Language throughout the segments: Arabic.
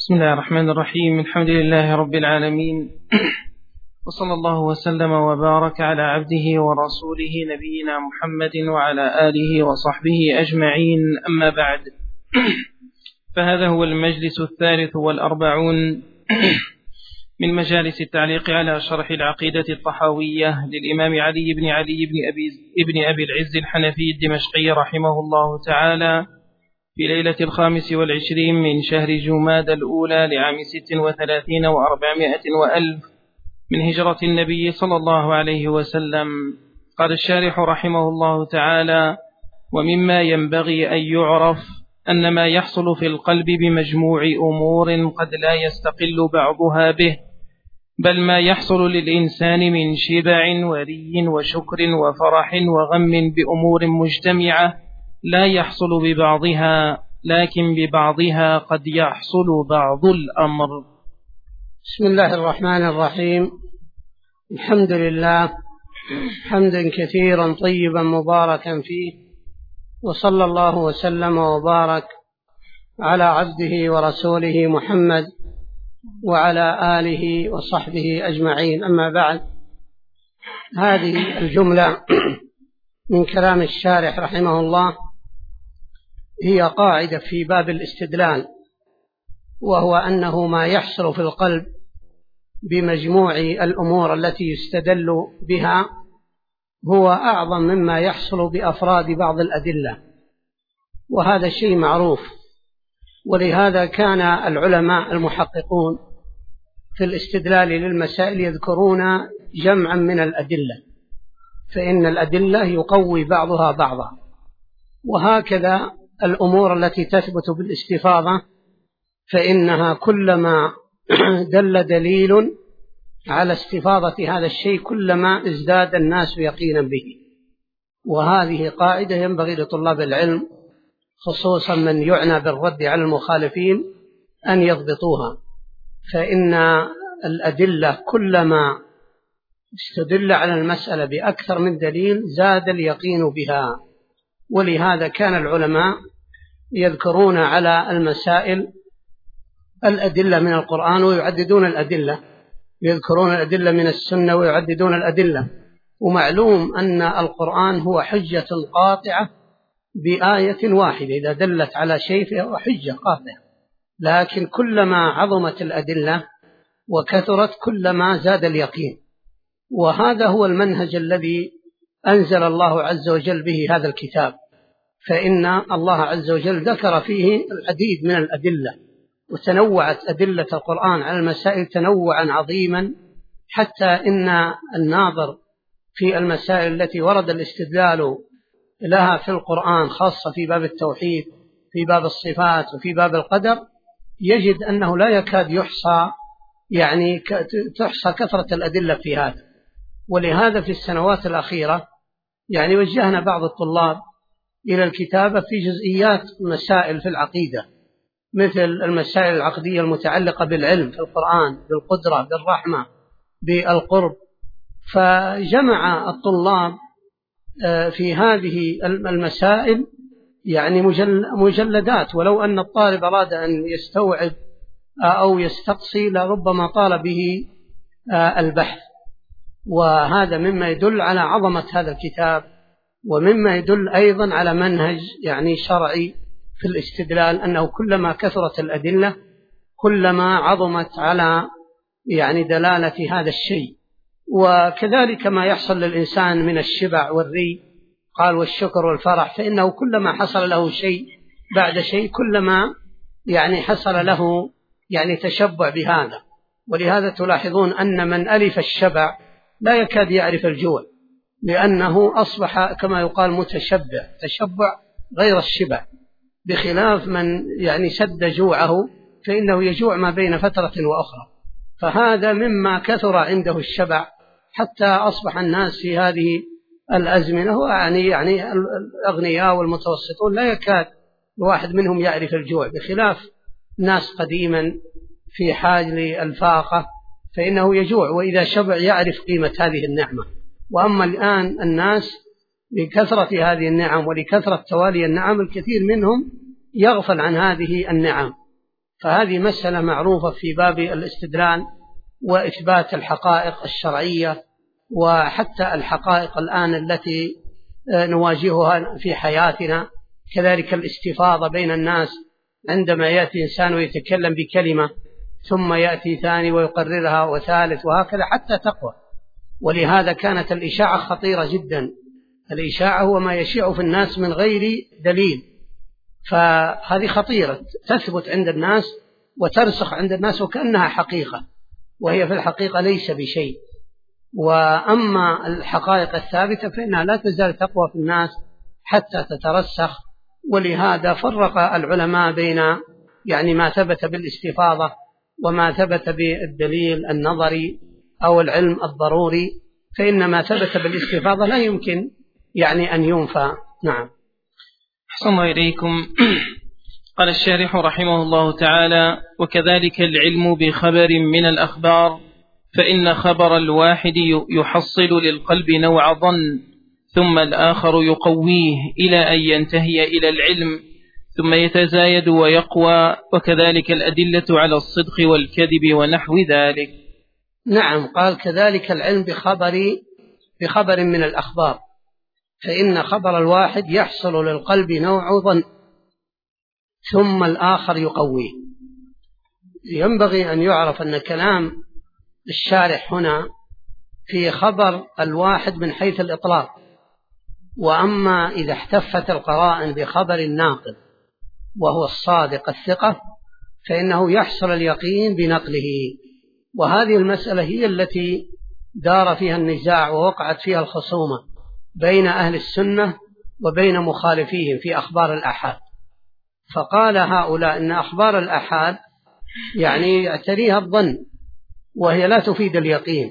بسم الله الرحمن الرحيم. الحمد لله رب العالمين، وصلى الله وسلم وبارك على عبده ورسوله نبينا محمد وعلى آله وصحبه أجمعين، أما بعد. فهذا هو المجلس 43 من مجالس التعليق على شرح العقيدة الطحاوية للإمام علي بن أبي العز الحنفي الدمشقي رحمه الله تعالى، في ليلة 25 من شهر جماد الأولى لعام 36 و400 وألف من هجرة النبي صلى الله عليه وسلم. قال الشارح رحمه الله تعالى: ومما ينبغي أن يعرف أن ما يحصل في القلب بمجموع أمور قد لا يستقل بعضها به، بل ما يحصل للإنسان من شبع وري وشكر وفرح وغم بأمور مجتمعة لا يحصل ببعضها، لكن ببعضها قد يحصل بعض الأمر. بسم الله الرحمن الرحيم. الحمد لله حمدا كثيرا طيبا مباركا فيه، وصلى الله وسلم وبارك على عبده ورسوله محمد وعلى آله وصحبه أجمعين، أما بعد. هذه الجملة من كلام الشارح رحمه الله هي قاعدة في باب الاستدلال، وهو أنه ما يحصل في القلب بمجموع الأمور التي يستدل بها هو أعظم مما يحصل بأفراد بعض الأدلة، وهذا شيء معروف. ولهذا كان العلماء المحققون في الاستدلال للمسائل يذكرون جمعا من الأدلة، فإن الأدلة يقوي بعضها بعضا. وهكذا الأمور التي تثبت بالاستفاضة، فإنها كلما دل دليل على استفاضة هذا الشيء كلما ازداد الناس يقينا به. وهذه قاعدة ينبغي لطلاب العلم خصوصا من يعنى بالرد على المخالفين أن يضبطوها، فإن الأدلة كلما استدل على المسألة بأكثر من دليل زاد اليقين بها. ولهذا كان العلماء يذكرون على المسائل الأدلة من القرآن ويعددون الأدلة، يذكرون الأدلة من السنة ويعددون الأدلة. ومعلوم أن القرآن هو حجة قاطعة بآية واحدة، إذا دلت على شيء فهو حجة قاطعة، لكن كلما عظمت الأدلة وكثرت كلما زاد اليقين. وهذا هو المنهج الذي أنزل الله عز وجل به هذا الكتاب، فإن الله عز وجل ذكر فيه العديد من الأدلة، وتنوعت أدلة القرآن على المسائل تنوعا عظيما، حتى إن الناظر في المسائل التي ورد الاستدلال لها في القرآن، خاصة في باب التوحيد، في باب الصفات، وفي باب القدر، يجد أنه لا يكاد يحصى، يعني تحصى كثرة الأدلة في هذا. ولهذا في السنوات الأخيرة يعني وجهنا بعض الطلاب إلى الكتابة في جزئيات مسائل في العقيدة، مثل المسائل العقدية المتعلقة بالعلم في القرآن، بالقدرة، بالرحمة، بالقرب. فجمع الطلاب في هذه المسائل يعني مجلدات، ولو أن الطالب أراد أن يستوعب أو يستقصي لربما طال به البحث. وهذا مما يدل على عظمة هذا الكتاب، ومما يدل أيضا على منهج يعني شرعي في الاستدلال، أنه كلما كثرت الأدلة كلما عظمت على يعني دلالة هذا الشيء. وكذلك ما يحصل للإنسان من الشبع والري، قال والشكر والفرح، فإنه كلما حصل له شيء بعد شيء كلما يعني حصل له يعني تشبع بهذا. ولهذا تلاحظون أن من ألف الشبع لا يكاد يعرف الجوع، لأنه أصبح كما يقال متشبع، تشبع غير الشبع، بخلاف من يعني سد جوعه فإنه يجوع ما بين فترة وأخرى. فهذا مما كثر عنده الشبع، حتى أصبح الناس في هذه الأزمنة يعني الأغنياء والمتوسطون لا يكاد الواحد منهم يعرف الجوع، بخلاف ناس قديما في حال للفاقة فإنه يجوع، وإذا شبع يعرف قيمة هذه النعمة. وأما الآن الناس لكثرة هذه النعم ولكثرة توالي النعم الكثير منهم يغفل عن هذه النعم، فهذه مسألة معروفة في باب الاستدلال وإثبات الحقائق الشرعية، وحتى الحقائق الآن التي نواجهها في حياتنا، كذلك الاستفاضة بين الناس عندما يأتي إنسان ويتكلم بكلمة ثم يأتي ثاني ويقررها وثالث وهكذا حتى تقوى. ولهذا كانت الإشاعة خطيرة جدا. الإشاعة هو ما يشيع في الناس من غير دليل، فهذه خطيرة تثبت عند الناس وترسخ عند الناس وكأنها حقيقة، وهي في الحقيقة ليس بشيء. وأما الحقائق الثابتة فإنها لا تزال تقوى في الناس حتى تترسخ. ولهذا فرق العلماء بين ما ثبت بالاستفاضة وما ثبت بالدليل النظري أو العلم الضروري، فإن ما ثبت بالاستفاضة لا يمكن أن ينفى. نعم. أحسن الله إليكم. قال الشارح رحمه الله تعالى: وكذلك العلم بخبر من الأخبار، فإن خبر الواحد يحصل للقلب نوع ظن، ثم الآخر يقويه إلى أن ينتهي إلى العلم، ثم يتزايد ويقوى، وكذلك الأدلة على الصدق والكذب ونحو ذلك. نعم. قال كذلك العلم بخبر من الأخبار، فإن خبر الواحد يحصل للقلب نوع ظن ثم الآخر يقويه. ينبغي أن يعرف أن كلام الشارح هنا في خبر الواحد من حيث الإطلاق، وأما إذا احتفت القرائن بخبر الناقل وهو الصادق الثقة فإنه يحصل اليقين بنقله. وهذه المسألة هي التي دار فيها النزاع ووقعت فيها الخصومة بين أهل السنة وبين مخالفيهم في أخبار الآحاد. فقال هؤلاء إن أخبار الآحاد يعتريها الظن وهي لا تفيد اليقين،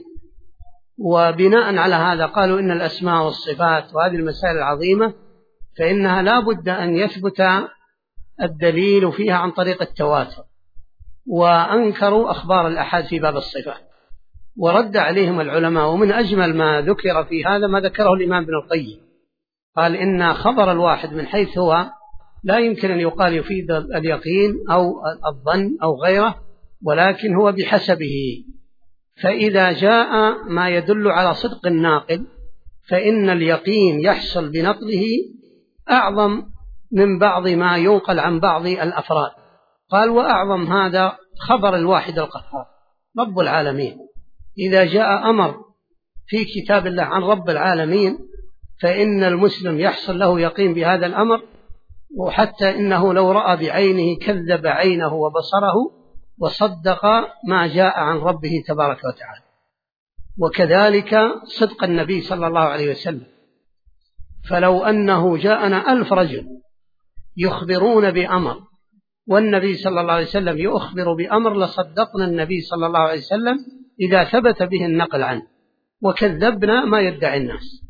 وبناء على هذا قالوا إن الأسماء والصفات وهذه المسائل العظيمة فإنها لا بد أن يثبت الدليل فيها عن طريق التواتر، وأنكروا أخبار الآحاد في باب الصفات. ورد عليهم العلماء، ومن أجمل ما ذكر في هذا ما ذكره الإمام ابن القيم، قال إن خبر الواحد من حيث هو لا يمكن أن يقال يفيد اليقين أو الظن أو غيره، ولكن هو بحسبه. فإذا جاء ما يدل على صدق الناقل فإن اليقين يحصل بنقله أعظم من بعض ما ينقل عن بعض الأفراد. قال وأعظم هذا خبر الواحد القهار رب العالمين. إذا جاء أمر في كتاب الله عن رب العالمين فإن المسلم يحصل له يقين بهذا الأمر، وحتى إنه لو رأى بعينه كذب عينه وبصره وصدق ما جاء عن ربه تبارك وتعالى. وكذلك صدق النبي صلى الله عليه وسلم، فلو أنه جاءنا 1000 رجل يخبرون بأمر والنبي صلى الله عليه وسلم يخبر بأمر لصدقنا النبي صلى الله عليه وسلم إذا ثبت به النقل عنه، وكذبنا ما يدعي الناس.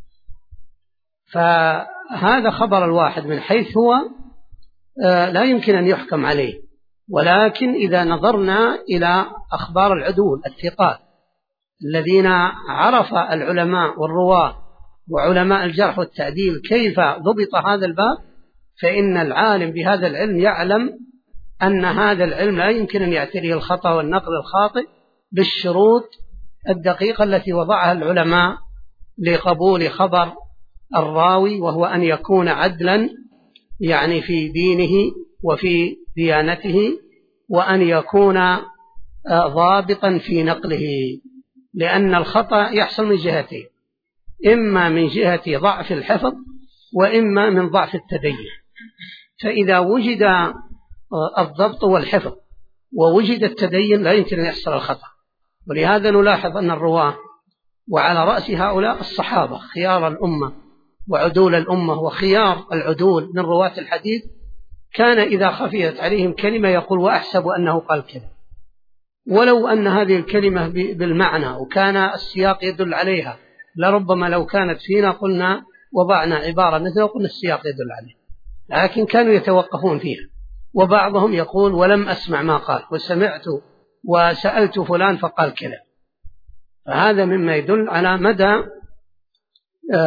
فهذا خبر الواحد من حيث هو لا يمكن أن يحكم عليه، ولكن إذا نظرنا إلى أخبار العدول الثقات الذين عرف العلماء والرواة وعلماء الجرح والتعديل كيف ضبط هذا الباب، فإن العالم بهذا العلم يعلم أن هذا العلم لا يمكن أن يعتريه الخطأ والنقل الخاطئ بالشروط الدقيقة التي وضعها العلماء لقبول خبر الراوي، وهو أن يكون عدلا في دينه وفي ديانته، وأن يكون ضابطا في نقله، لأن الخطأ يحصل من جهتين: إما من جهة ضعف الحفظ وإما من ضعف التدين. فإذا وجد الضبط والحفظ ووجد التدين لا يمكن أن يحصل الخطأ. ولهذا نلاحظ أن الرواة وعلى رأس هؤلاء الصحابة خيار الأمة وعدول الأمة وخيار العدول من رواة الحديث، كان إذا خفيت عليهم كلمة يقول وأحسب أنه قال كذا، ولو أن هذه الكلمة بالمعنى وكان السياق يدل عليها لربما لو كانت فينا قلنا وضعنا عبارة مثل وقلنا السياق يدل عليه، لكن كانوا يتوقفون فيها. وبعضهم يقول ولم أسمع ما قال وسمعت وسألت فلان فقال كذا. فهذا مما يدل على مدى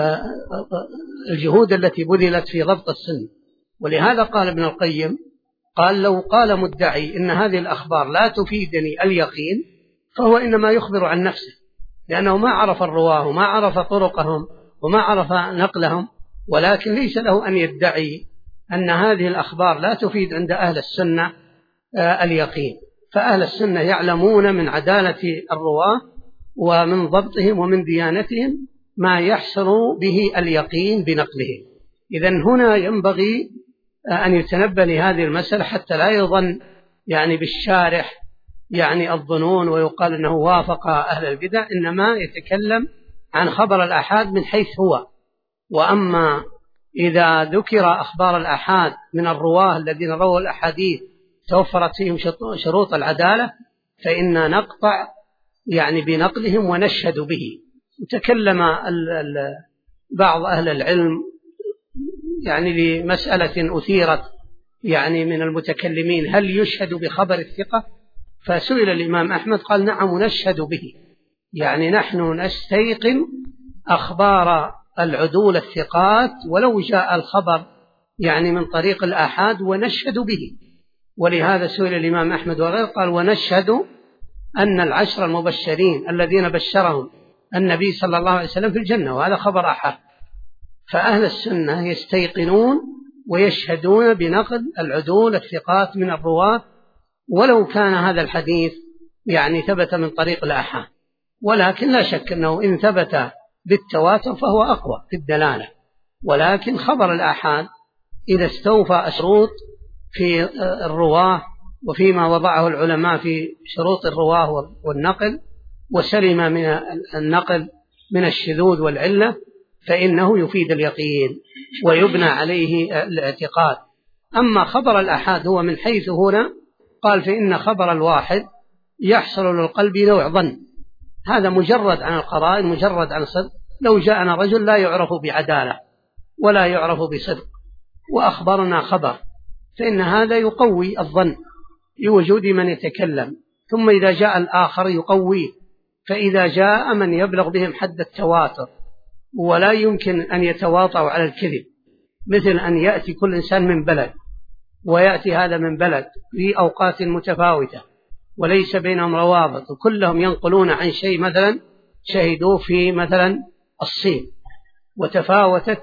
الجهود التي بذلت في ضبط السن. ولهذا قال ابن القيم قال لو قال مدعي إن هذه الأخبار لا تفيدني اليقين فهو إنما يخبر عن نفسه، لأنه ما عرف الرواه وما عرف طرقهم وما عرف نقلهم، ولكن ليس له أن يدعي أن هذه الأخبار لا تفيد عند أهل السنة اليقين. فأهل السنة يعلمون من عدالة الرواه ومن ضبطهم ومن ديانتهم ما يحصل به اليقين بنقلهم. إذن هنا ينبغي أن يتنبه لهذه المسألة حتى لا يظن يعني بالشارح يعني الظنون ويقال أنه وافق أهل البدع، إنما يتكلم عن خبر الآحاد من حيث هو. وأما إذا ذكر أخبار الآحاد من الرواه الذين رووا الأحاديث توفرت فيهم شروط العدالة فإن نقطع يعني بنقلهم ونشهد به. وتكلم بعض أهل العلم يعني لمسألة أثيرت يعني من المتكلمين، هل يشهد بخبر الثقة؟ فسئل الإمام أحمد قال نعم نشهد به، يعني نحن نستيقن أخبار العدول الثقات ولو جاء الخبر يعني من طريق الآحاد ونشهد به. ولهذا سئل الإمام أحمد وغيره قال ونشهد أن العشر المبشرين الذين بشرهم النبي صلى الله عليه وسلم في الجنة، وهذا خبر آحاد. فأهل السنة يستيقنون ويشهدون بنقل العدول الثقات من الرواة ولو كان هذا الحديث يعني ثبت من طريق الآحاد، ولكن لا شك أنه إن ثبت بالتواتر فهو أقوى في الدلالة. ولكن خبر الآحاد إذا استوفى الشروط في الرواه وفيما وضعه العلماء في شروط الرواه والنقل وسلم من النقل من الشذوذ والعلة فإنه يفيد اليقين ويبنى عليه الاعتقاد. أما خبر الآحاد هو من حيث هنا قال فإن خبر الواحد يحصل للقلب نوع ظن، هذا مجرد عن القرائن مجرد عن صدق. لو جاءنا رجل لا يعرف بعدالة ولا يعرف بصدق وأخبرنا خبر فإن هذا يقوي الظن لوجود من يتكلم، ثم إذا جاء الآخر يقويه. فإذا جاء من يبلغ بهم حد التواتر ولا يمكن أن يتواطؤوا على الكذب، مثل أن يأتي كل إنسان من بلد ويأتي هذا من بلد في أوقات متفاوتة وليس بينهم روابط وكلهم ينقلون عن شيء مثلا شهدوا في مثلا الصين وتفاوتت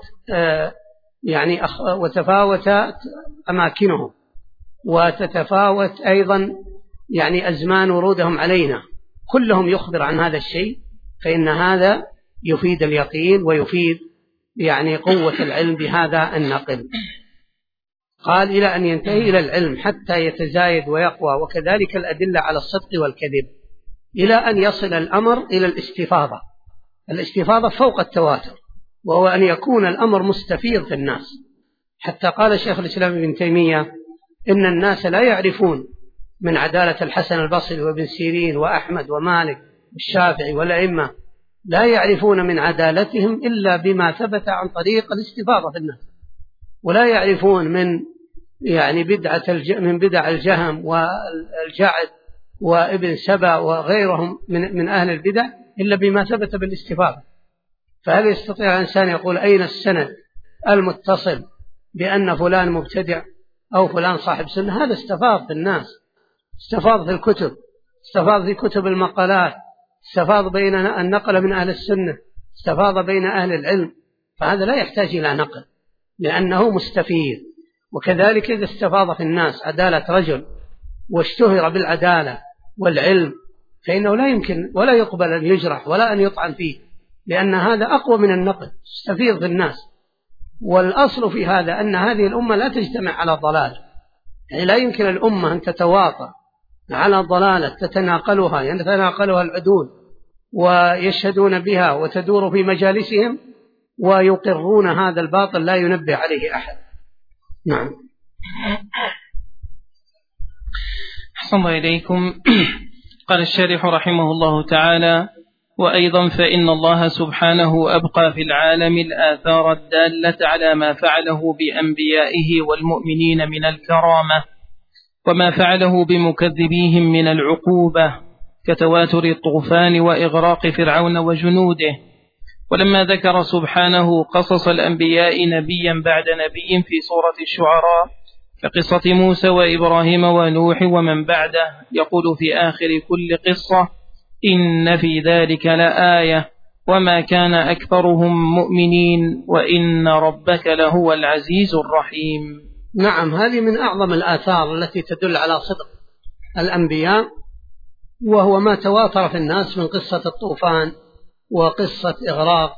وتفاوتت أماكنهم وتتفاوت أيضا يعني أزمان ورودهم علينا، كلهم يخبر عن هذا الشيء، فإن هذا يفيد اليقين ويفيد يعني قوة العلم بهذا النقل. قال إلى أن ينتهي إلى العلم حتى يتزايد ويقوى، وكذلك الأدلة على الصدق والكذب، إلى أن يصل الأمر إلى الاستفاضة. الاستفاضة فوق التواتر، وهو أن يكون الأمر مستفيض في الناس، حتى قال شيخ الإسلام ابن تيمية إن الناس لا يعرفون من عدالة الحسن البصري وابن سيرين وأحمد ومالك والشافعي والأئمة، لا يعرفون من عدالتهم إلا بما ثبت عن طريق الاستفاضة في الناس، ولا يعرفون من يعني من بدع الجهم والجعد وابن سبا وغيرهم من أهل البدع إلا بما ثبت بالاستفاضة. فهل يستطيع الإنسان يقول أين السند المتصل بأن فلان مبتدع أو فلان صاحب سنة؟ هذا استفاض في الناس، استفاض في الكتب، استفاض في كتب المقالات، استفاض بين النقل من أهل السنة، استفاض بين أهل العلم، فهذا لا يحتاج إلى نقل لأنه مستفيض. وكذلك إذا استفاض في الناس عدالة رجل واشتهر بالعدالة والعلم فإنه لا يمكن ولا يقبل أن يجرح ولا أن يطعن فيه، لأن هذا أقوى من النقل، استفيض في الناس. والأصل في هذا أن هذه الأمة لا تجتمع على ضلال، يعني لا يمكن الأمة أن تتواطى على ضلالة تتناقلها يتناقلها العدول ويشهدون بها وتدور في مجالسهم ويقرون هذا الباطل لا ينبه عليه أحد. نعم. أحسن الله إليكم. قال الشارح رحمه الله تعالى: وأيضا فإن الله سبحانه أبقى في العالم الآثار الدالة على ما فعله بأنبيائه والمؤمنين من الكرامة، وما فعله بمكذبيهم من العقوبة كتواتر الطوفان وإغراق فرعون وجنوده. ولما ذكر سبحانه قصص الأنبياء نبيا بعد نبي في سورة الشعراء كقصة موسى وإبراهيم ونوح ومن بعده، يقول في آخر كل قصة: إن في ذلك لآية وما كان أكثرهم مؤمنين وإن ربك لهو العزيز الرحيم. نعم، هذه من أعظم الآثار التي تدل على صدق الأنبياء، وهو ما تواتر في الناس من قصة الطوفان وقصة إغراق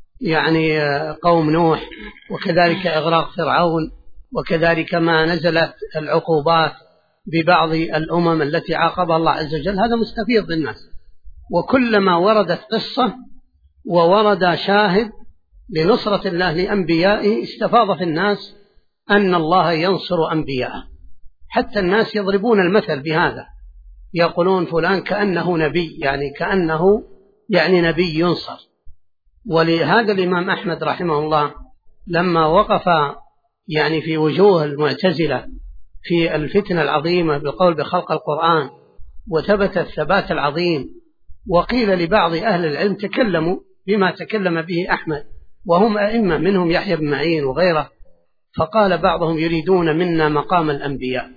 قوم نوح، وكذلك إغراق فرعون، وكذلك ما نزلت العقوبات ببعض الأمم التي عاقبها الله عز وجل. هذا مستفيض بالناس، وكلما وردت قصة وورد شاهد لنصرة الله لأنبيائه استفاض في الناس أن الله ينصر أنبياءه. حتى الناس يضربون المثل بهذا، يقولون فلان كأنه نبي، كأنه نبي ينصر. ولهذا الإمام أحمد رحمه الله لما وقف في وجوه المعتزلة في الفتنة العظيمة بالقول بخلق القرآن، وثبت الثبات العظيم، وقيل لبعض أهل العلم تكلموا بما تكلم به أحمد وهم أئمة، منهم يحيى بن معين وغيره، فقال بعضهم يريدون منا مقام الأنبياء.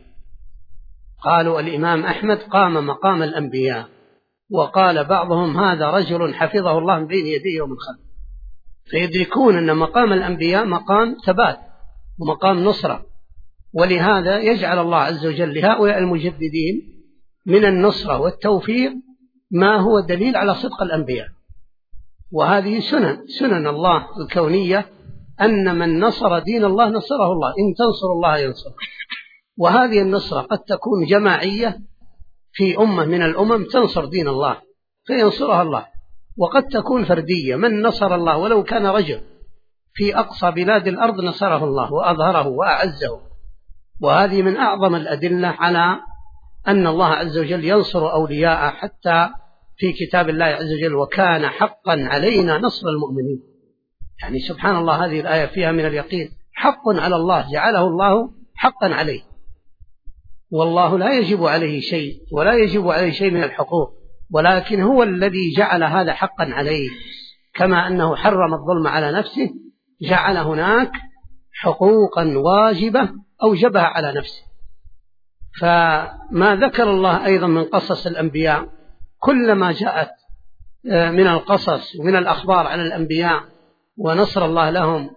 قالوا الإمام أحمد قام مقام الأنبياء، وقال بعضهم هذا رجل حفظه الله من بين يديه ومن خلفه. فيدركون أن مقام الأنبياء مقام ثبات ومقام نصرة، ولهذا يجعل الله عز وجل لهؤلاء المجددين من النصرة والتوفيق ما هو دليل على صدق الأنبياء. وهذه سنن الله الكونية، أن من نصر دين الله نصره الله، إن تنصر الله ينصر. وهذه النصرة قد تكون جماعية في أمة من الأمم تنصر دين الله فينصرها الله، وقد تكون فردية، من نصر الله ولو كان رجل في أقصى بلاد الأرض نصره الله وأظهره وأعزه. وهذه من أعظم الأدلة على أن الله عز وجل ينصر أولياءه، حتى في كتاب الله عز وجل: وكان حقا علينا نصر المؤمنين. سبحان الله، هذه الآية فيها من اليقين، حق على الله، جعله الله حقا عليه، والله لا يجب عليه شيء ولا يجب عليه شيء من الحقوق، ولكن هو الذي جعل هذا حقا عليه. كما أنه حرم الظلم على نفسه، جعل هناك حقوقا واجبة أوجبها على نفسه. فما ذكر الله أيضا من قصص الأنبياء، كلما جاءت من القصص ومن الأخبار عن الأنبياء ونصر الله لهم،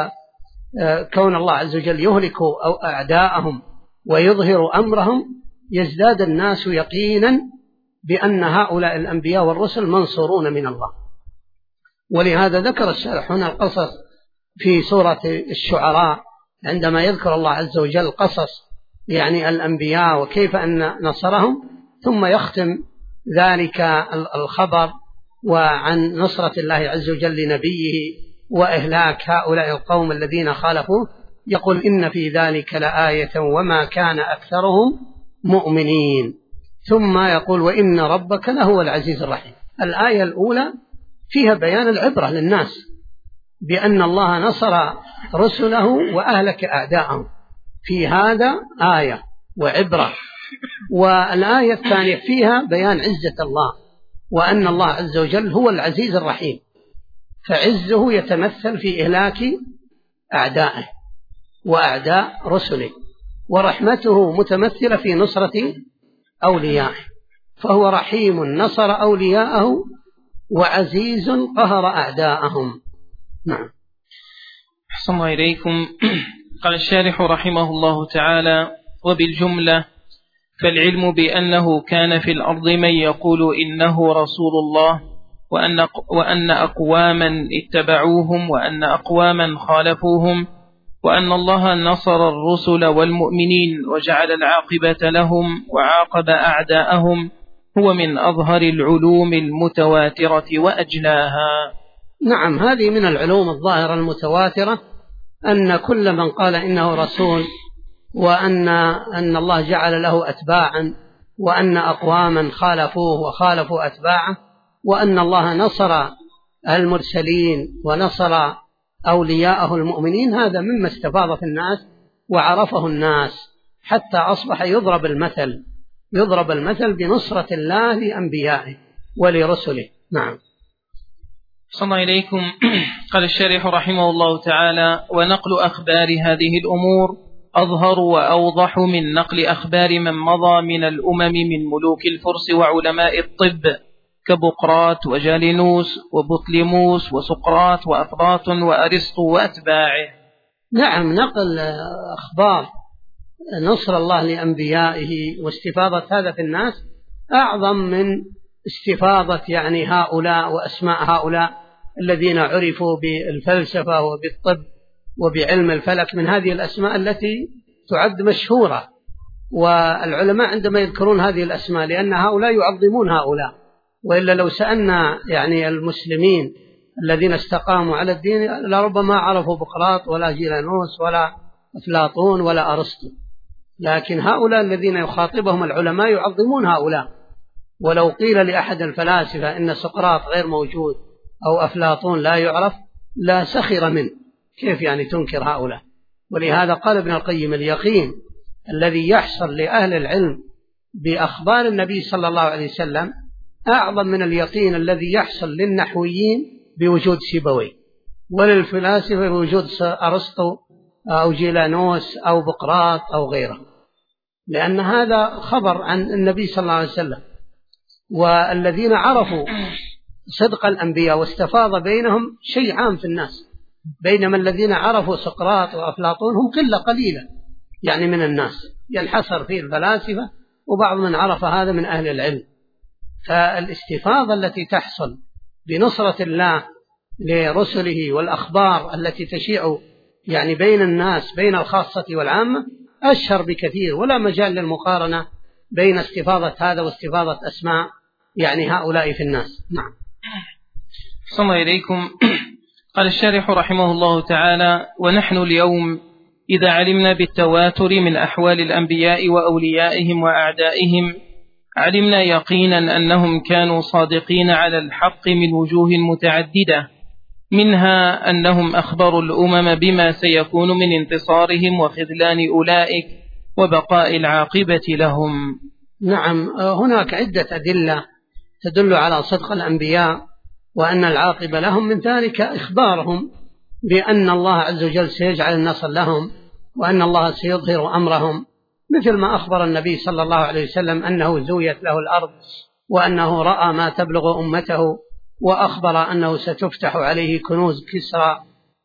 وكون الله عز وجل يهلك أعداءهم ويظهر أمرهم، يزداد الناس يقينا بأن هؤلاء الأنبياء والرسل منصورون من الله. ولهذا ذكر الشارح هنا القصص في سورة الشعراء، عندما يذكر الله عز وجل قصص الأنبياء وكيف أن نصرهم، ثم يختم ذلك الخبر وعن نصرة الله عز وجل لنبيه وإهلاك هؤلاء القوم الذين خالفوه، يقول: إن في ذلك لآية وما كان أكثرهم مؤمنين. ثم يقول: وإن ربك لهو العزيز الرحيم. الآية الأولى فيها بيان العبرة للناس بأن الله نصر رسله وأهلك أعداءهم، في هذا آية وعبرة. والآية الثانية فيها بيان عزة الله، وأن الله عز وجل هو العزيز الرحيم، فعزه يتمثل في إهلاك أعدائه وأعداء رسله، ورحمته متمثلة في نصرة أوليائه، فهو رحيم نصر أولياءه وعزيز قهر أعداءهم. نعم. أحسن الله إليكم. قال الشارح رحمه الله تعالى: وبالجملة فالعلم بأنه كان في الأرض من يقول إنه رسول الله، وأن أقواما اتبعوهم وأن أقواما خالفوهم، وأن الله نصر الرسل والمؤمنين وجعل العاقبة لهم وعاقب أعداءهم، هو من أظهر العلوم المتواترة وأجلاها. نعم، هذه من العلوم الظاهرة المتواترة، أن كل من قال إنه رسول، وأن الله جعل له أتباعا، وأن أقواما خالفوه وخالفوا أتباعه، وأن الله نصر المرسلين ونصر أولياءه المؤمنين، هذا مما استفاض في الناس وعرفه الناس، حتى أصبح يضرب المثل بنصرة الله لأنبيائه ولرسله. نعم. صلى الله إليكم. قال الشارح رحمه الله تعالى: ونقل أخبار هذه الأمور أظهر وأوضح من نقل أخبار من مضى من الأمم من ملوك الفرس وعلماء الطب كبقراط وجالينوس وبطليموس وسقراط وأفلاطون وأرسطو وأتباعه. نعم، نقل أخبار نصر الله لأنبيائه واستفاضة هذا في الناس أعظم من استفاضة يعني هؤلاء وأسماء هؤلاء الذين عرفوا بالفلسفة وبالطب وبعلم الفلك من هذه الأسماء التي تعد مشهورة. والعلماء عندما يذكرون هذه الأسماء لأن هؤلاء يعظمون هؤلاء، وإلا لو سألنا يعني المسلمين الذين استقاموا على الدين لربما عرفوا بقراط ولا جيلانوس ولا أفلاطون ولا أرسطو، لكن هؤلاء الذين يخاطبهم العلماء يعظمون هؤلاء. ولو قيل لأحد الفلاسفة إن سقراط غير موجود أو أفلاطون لا يعرف لا سخر منه، كيف يعني تنكر هؤلاء؟ ولهذا قال ابن القيم: اليقين الذي يحصل لأهل العلم بأخبار النبي صلى الله عليه وسلم أعظم من اليقين الذي يحصل للنحويين بوجود سيبويه، وللفلاسفة بوجود أرسطو أو جيلانوس أو بقراط أو غيره، لأن هذا خبر عن النبي صلى الله عليه وسلم. والذين عرفوا صدق الأنبياء واستفاض بينهم شيء عام في الناس، بينما الذين عرفوا سقراط وأفلاطون هم قلة قليلة يعني من الناس، ينحصر فيه الفلاسفة وبعض من عرف هذا من أهل العلم. فالاستفاضة التي تحصل بنصرة الله لرسله والأخبار التي تشيع يعني بين الناس بين الخاصة والعامة أشهر بكثير، ولا مجال للمقارنة بين استفاضة هذا واستفاضة أسماء يعني هؤلاء في الناس. نعم. صلى الله إليكم. قال الشارح رحمه الله تعالى: ونحن اليوم إذا علمنا بالتواتر من أحوال الأنبياء وأوليائهم وأعدائهم علمنا يقينا أنهم كانوا صادقين على الحق من وجوه متعددة، منها أنهم أخبروا الأمم بما سيكون من انتصارهم وخذلان أولئك وبقاء العاقبة لهم. نعم، هناك عدة أدلة تدل على صدق الأنبياء وأن العاقبة لهم، من ذلك إخبارهم بأن الله عز وجل سيجعل النصر لهم وأن الله سيظهر أمرهم، مثل ما أخبر النبي صلى الله عليه وسلم أنه زويت له الأرض وأنه رأى ما تبلغ أمته، وأخبر أنه ستفتح عليه كنوز كسرى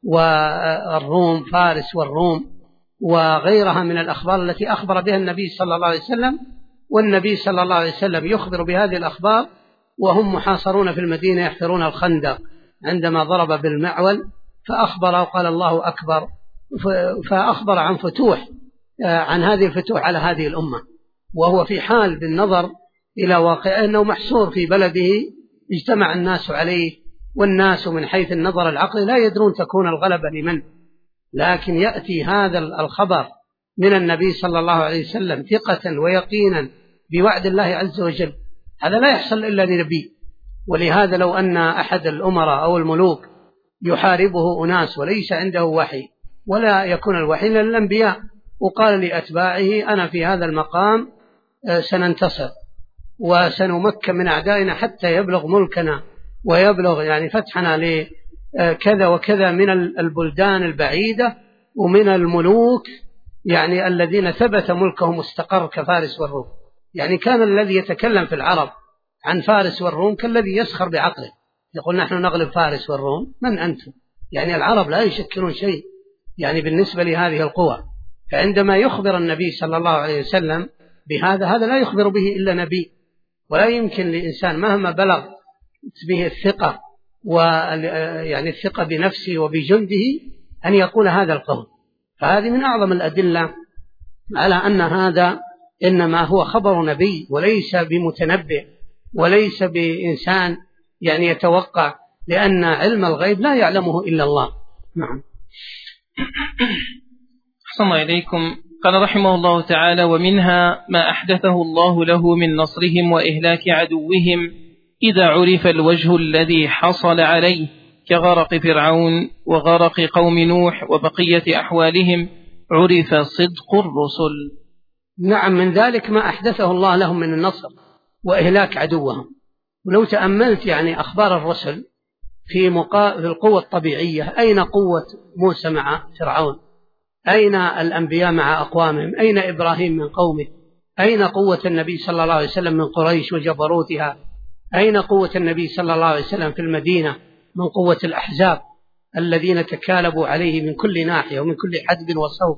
والروم، فارس والروم وغيرها من الأخبار التي أخبر بها النبي صلى الله عليه وسلم. والنبي صلى الله عليه وسلم يخبر بهذه الأخبار وهم محاصرون في المدينة يحفرون الخندق عندما ضرب بالمعول، فأخبر وقال الله أكبر، فأخبر عن فتوح عن هذه الفتوح على هذه الأمة، وهو في حال بالنظر إلى واقعه أنه محصور في بلده اجتمع الناس عليه، والناس من حيث النظر العقلي لا يدرون تكون الغلبة لمن، لكن يأتي هذا الخبر من النبي صلى الله عليه وسلم ثقة ويقينا بوعد الله عز وجل، هذا لا يحصل إلا لنبي. ولهذا لو أن أحد الأمراء أو الملوك يحاربه أناس وليس عنده وحي ولا يكون الوحي للأنبياء وقال لأتباعه أنا في هذا المقام سننتصر وسنمكن من أعدائنا حتى يبلغ ملكنا ويبلغ يعني فتحنا لكذا وكذا من البلدان البعيدة ومن الملوك يعني الذين ثبت ملكهم واستقر كفارس والروم. يعني كان الذي يتكلم في العرب عن فارس والروم كالذي يسخر بعقله، يقول نحن نغلب فارس والروم، من أنتم؟ يعني العرب لا يشكلون شيء يعني بالنسبة لهذه القوى. فعندما يخبر النبي صلى الله عليه وسلم بهذا، هذا لا يخبر به إلا نبي، ولا يمكن لإنسان مهما بلغ به الثقة ويعني الثقة بنفسه وبجنده أن يقول هذا القول. فهذه من أعظم الأدلة على أن هذا إنما هو خبر نبي وليس بمتنبئ وليس بإنسان يعني يتوقع، لأن علم الغيب لا يعلمه إلا الله. نعم. أحسن الله إليكم. قال رحمه الله تعالى: ومنها ما أحدثه الله له من نصرهم وإهلاك عدوهم إذا عرف الوجه الذي حصل عليه كغرق فرعون وغرق قوم نوح وبقية أحوالهم، عرف صدق الرسل. نعم، من ذلك ما أحدثه الله لهم من النصر وإهلاك عدوهم. ولو تأملت يعني أخبار الرسل في القوة الطبيعية، أين قوة موسى مع فرعون؟ أين الأنبياء مع أقوامهم؟ أين إبراهيم من قومه؟ أين قوة النبي صلى الله عليه وسلم من قريش وجبروتها؟ أين قوة النبي صلى الله عليه وسلم في المدينة من قوة الأحزاب الذين تكالبوا عليه من كل ناحية ومن كل حدب وصوب؟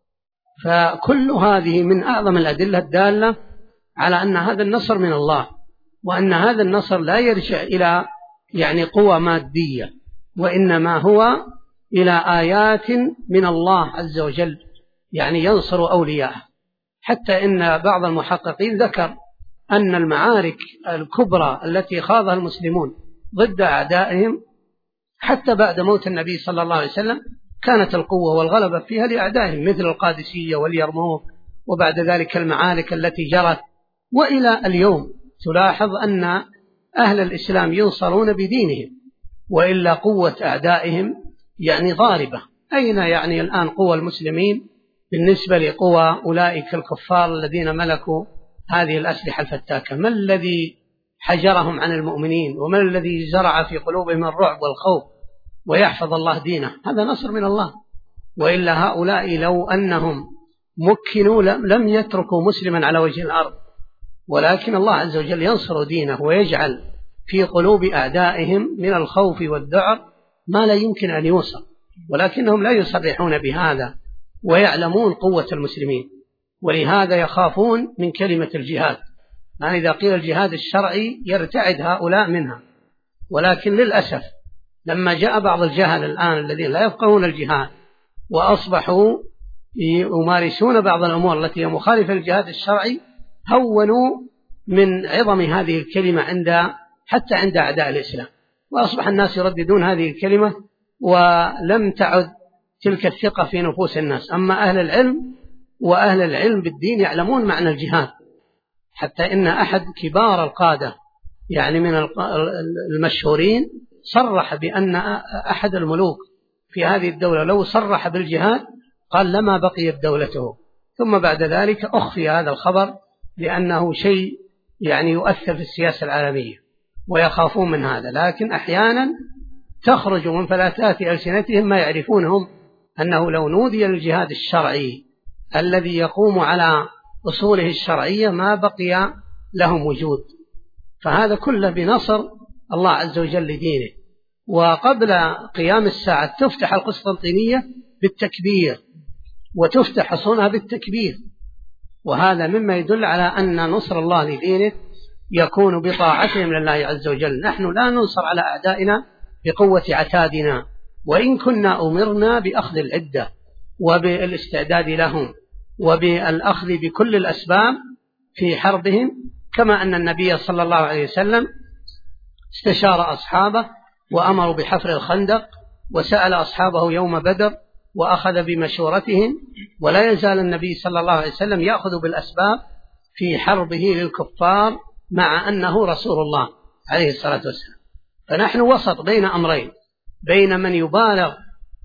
فكل هذه من أعظم الأدلة الدالة على أن هذا النصر من الله، وأن هذا النصر لا يرجع إلى قوة مادية، وإنما هو إلى آيات من الله عز وجل ينصر أولياءه. حتى إن بعض المحققين ذكر أن المعارك الكبرى التي خاضها المسلمون ضد أعدائهم حتى بعد موت النبي صلى الله عليه وسلم كانت القوة والغلبة فيها لأعدائهم، مثل القادسية واليرموك، وبعد ذلك المعارك التي جرت. وإلى اليوم تلاحظ أن أهل الإسلام ينصرون بدينهم، وإلا قوة أعدائهم ضاربة. أين الآن قوى المسلمين بالنسبة لقوى أولئك الكفار الذين ملكوا هذه الأسلحة الفتاكة؟ ما الذي حجرهم عن المؤمنين؟ وما الذي زرع في قلوبهم الرعب والخوف ويحفظ الله دينه؟ هذا نصر من الله. وإلا هؤلاء لو أنهم مكنوا لم يتركوا مسلما على وجه الأرض، ولكن الله عز وجل ينصر دينه ويجعل في قلوب أعدائهم من الخوف والذعر ما لا يمكن أن يوصل، ولكنهم لا يصرحون بهذا ويعلمون قوة المسلمين، ولهذا يخافون من كلمة الجهاد. يعني إذا قيل الجهاد الشرعي يرتعد هؤلاء منها. ولكن للأسف لما جاء بعض الجهل الآن الذين لا يفقهون الجهاد وأصبحوا يمارسون بعض الأمور التي هي مخالفة للجهاد الشرعي، هونوا من عظم هذه الكلمة حتى عند أعداء الإسلام، وأصبح الناس يرددون هذه الكلمة ولم تعد تلك الثقة في نفوس الناس. أما أهل العلم وأهل العلم بالدين يعلمون معنى الجهاد، حتى إن أحد كبار القادة من المشهورين صرح بأن أحد الملوك في هذه الدولة لو صرح بالجهاد قال لما بقيت دولته. ثم بعد ذلك أخفي هذا الخبر لأنه شيء يؤثر في السياسة العالمية ويخافون من هذا. لكن أحيانا تخرج من فلاتات ألسنتهم ما يعرفونهم أنه لو نودي للجهاد الشرعي الذي يقوم على أصوله الشرعية ما بقي لهم وجود. فهذا كله بنصر الله عز وجل لدينه. وقبل قيام الساعة تفتح القسطنطينية بالتكبير وتفتح حصونها بالتكبير، وهذا مما يدل على أن نصر الله لدينه يكون بطاعتهم لله عز وجل. نحن لا ننصر على أعدائنا بقوة عتادنا، وإن كنا أمرنا بأخذ العدة وبالاستعداد لهم وبالأخذ بكل الأسباب في حربهم، كما أن النبي صلى الله عليه وسلم استشار أصحابه وأمروا بحفر الخندق وسأل أصحابه يوم بدر وأخذ بمشورتهم، ولا يزال النبي صلى الله عليه وسلم يأخذ بالأسباب في حربه للكفار مع أنه رسول الله عليه الصلاة والسلام. فنحن وسط بين أمرين، بين من يبالغ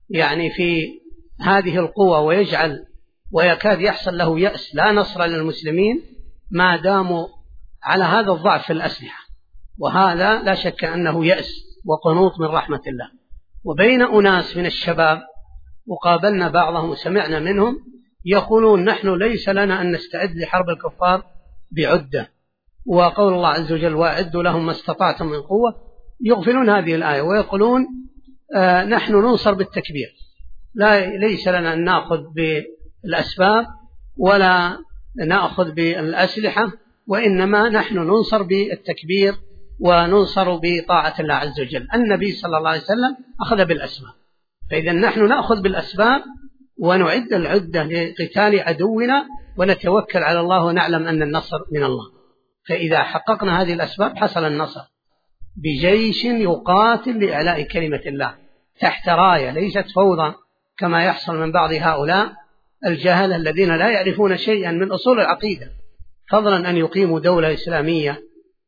في هذه القوة ويجعل ويكاد يحصل له يأس لا نصر للمسلمين ما داموا على هذا الضعف في الأسلحة، وهذا لا شك أنه يأس وقنوط من رحمة الله. وبين أناس من الشباب وقابلنا بعضهم وسمعنا منهم يقولون نحن ليس لنا أن نستعد لحرب الكفار بعدة، وقول الله عز وجل وأعدوا لهم ما استطعتم من قوة، يغفلون هذه الآية ويقولون نحن ننصر بالتكبير، ليس لنا أن نأخذ بالأسباب ولا نأخذ بالأسلحة، وإنما نحن ننصر بالتكبير وننصر بطاعة الله عز وجل. النبي صلى الله عليه وسلم أخذ بالأسباب، فإذا نحن نأخذ بالأسباب ونعد العدة لقتال عدونا ونتوكل على الله ونعلم أن النصر من الله. فإذا حققنا هذه الأسباب حصل النصر بجيش يقاتل لإعلاء كلمة الله تحت راية، ليست فوضى كما يحصل من بعض هؤلاء الجهل الذين لا يعرفون شيئا من أصول العقيدة، فضلا أن يقيموا دولة إسلامية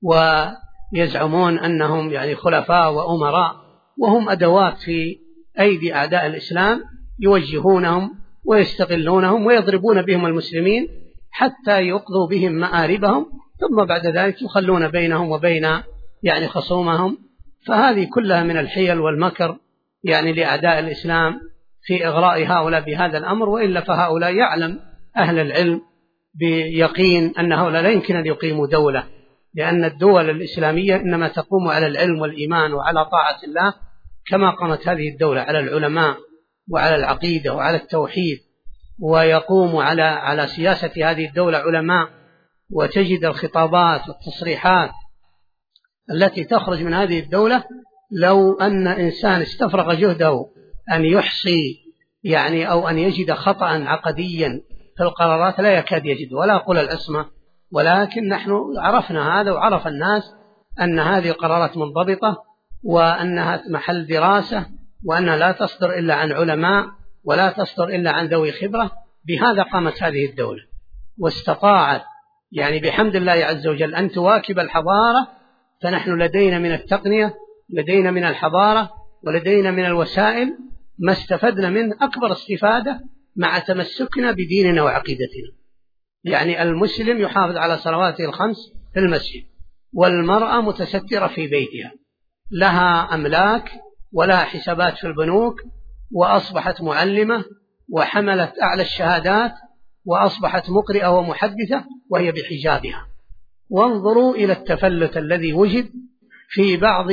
ويزعمون أنهم خلفاء وأمراء، وهم أدوات في أيدي أعداء الإسلام يوجهونهم ويستغلونهم ويضربون بهم المسلمين حتى يقضوا بهم مآربهم، ثم بعد ذلك يخلون بينهم وبين خصومهم. فهذه كلها من الحيل والمكر لأعداء الإسلام في إغراء هؤلاء بهذا الأمر، وإلا فهؤلاء يعلم أهل العلم بيقين أن هؤلاء لا يمكن أن يقيموا دولة، لأن الدول الإسلامية إنما تقوم على العلم والإيمان وعلى طاعة الله، كما قامت هذه الدولة على العلماء وعلى العقيدة وعلى التوحيد، ويقوم على سياسة هذه الدولة علماء، وتجد الخطابات والتصريحات التي تخرج من هذه الدولة لو أن إنسان استفرغ جهده أن يحصي أو أن يجد خطأ عقديا في القرارات لا يكاد يجد، ولا أقول العصمة، ولكن نحن عرفنا هذا، وعرف الناس أن هذه القرارات منضبطة، وأنها محل دراسة، وأنها لا تصدر إلا عن علماء ولا تصدر إلا عن ذوي خبرة. بهذا قامت هذه الدولة، واستطاعت بحمد الله عز وجل أن تواكب الحضارة. فنحن لدينا من التقنية، لدينا من الحضارة، ولدينا من الوسائل ما استفدنا من أكبر استفادة مع تمسكنا بديننا وعقيدتنا. المسلم يحافظ على صلواته الخمس في المسجد، والمرأة متسترة في بيتها، لها أملاك ولها حسابات في البنوك، وأصبحت معلمة وحملت أعلى الشهادات، وأصبحت مقرئة ومحدثة وهي بحجابها. وانظروا إلى التفلت الذي وجد في بعض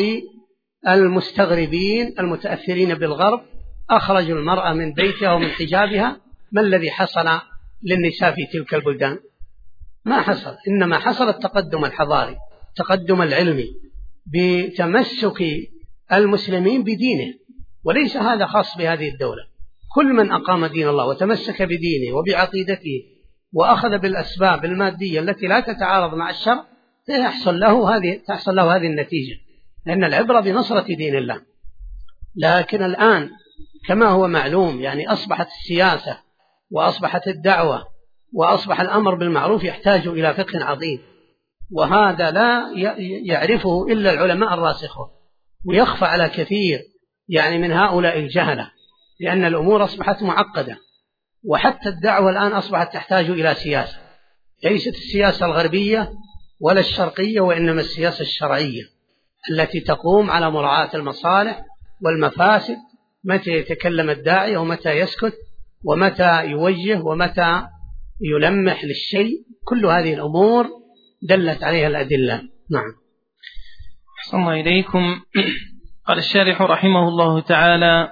المستغربين المتأثرين بالغرب، أخرجوا المرأة من بيتها ومن حجابها. ما الذي حصل للنساء في تلك البلدان؟ ما حصل، إنما حصل التقدم الحضاري، التقدم العلمي، بتمسك المسلمين بدينه. وليس هذا خاص بهذه الدولة، كل من أقام دين الله وتمسك بدينه وبعقيدته وأخذ بالأسباب المادية التي لا تتعارض مع الشرع تحصل له هذه النتيجة، لأن العبرة بنصرة دين الله. لكن الآن كما هو معلوم أصبحت السياسة وأصبحت الدعوة وأصبح الأمر بالمعروف يحتاج إلى فقه عظيم، وهذا لا يعرفه إلا العلماء الراسخون، ويخفى على كثير من هؤلاء الجهلة، لأن الأمور أصبحت معقدة. وحتى الدعوة الآن أصبحت تحتاج إلى سياسة، ليست السياسة الغربية ولا الشرقية، وإنما السياسة الشرعية التي تقوم على مراعاة المصالح والمفاسد، متى يتكلم الداعية ومتى يسكت، ومتى يوجه ومتى يلمح للشيء. كل هذه الأمور دلت عليها الأدلة. نعم. أحسن الله إليكم. قال الشارح رحمه الله تعالى: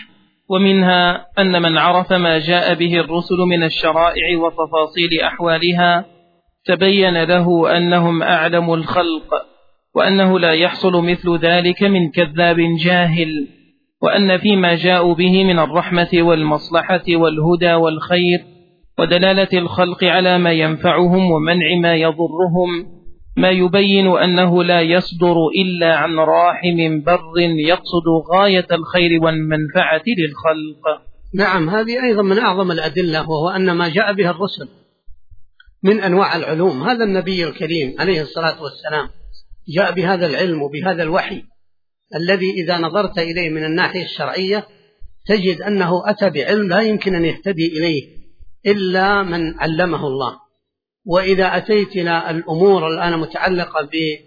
ومنها أن من عرف ما جاء به الرسل من الشرائع وتفاصيل أحوالها تبين له أنهم أعلم الخلق، وأنه لا يحصل مثل ذلك من كذاب جاهل، وأن فيما جاءوا به من الرحمة والمصلحة والهدى والخير ودلالة الخلق على ما ينفعهم ومنع ما يضرهم ما يبين أنه لا يصدر إلا عن راحم بر يقصد غاية الخير والمنفعة للخلق. نعم، هذه أيضا من أعظم الأدلة، وهو أن ما جاء به الرسل من أنواع العلوم، هذا النبي الكريم عليه الصلاة والسلام جاء بهذا العلم وبهذا الوحي الذي إذا نظرت إليه من الناحية الشرعية تجد أنه أتى بعلم لا يمكن أن يهتدي إليه إلا من علمه الله. وإذا أتيت إلى الأمور الآن متعلقة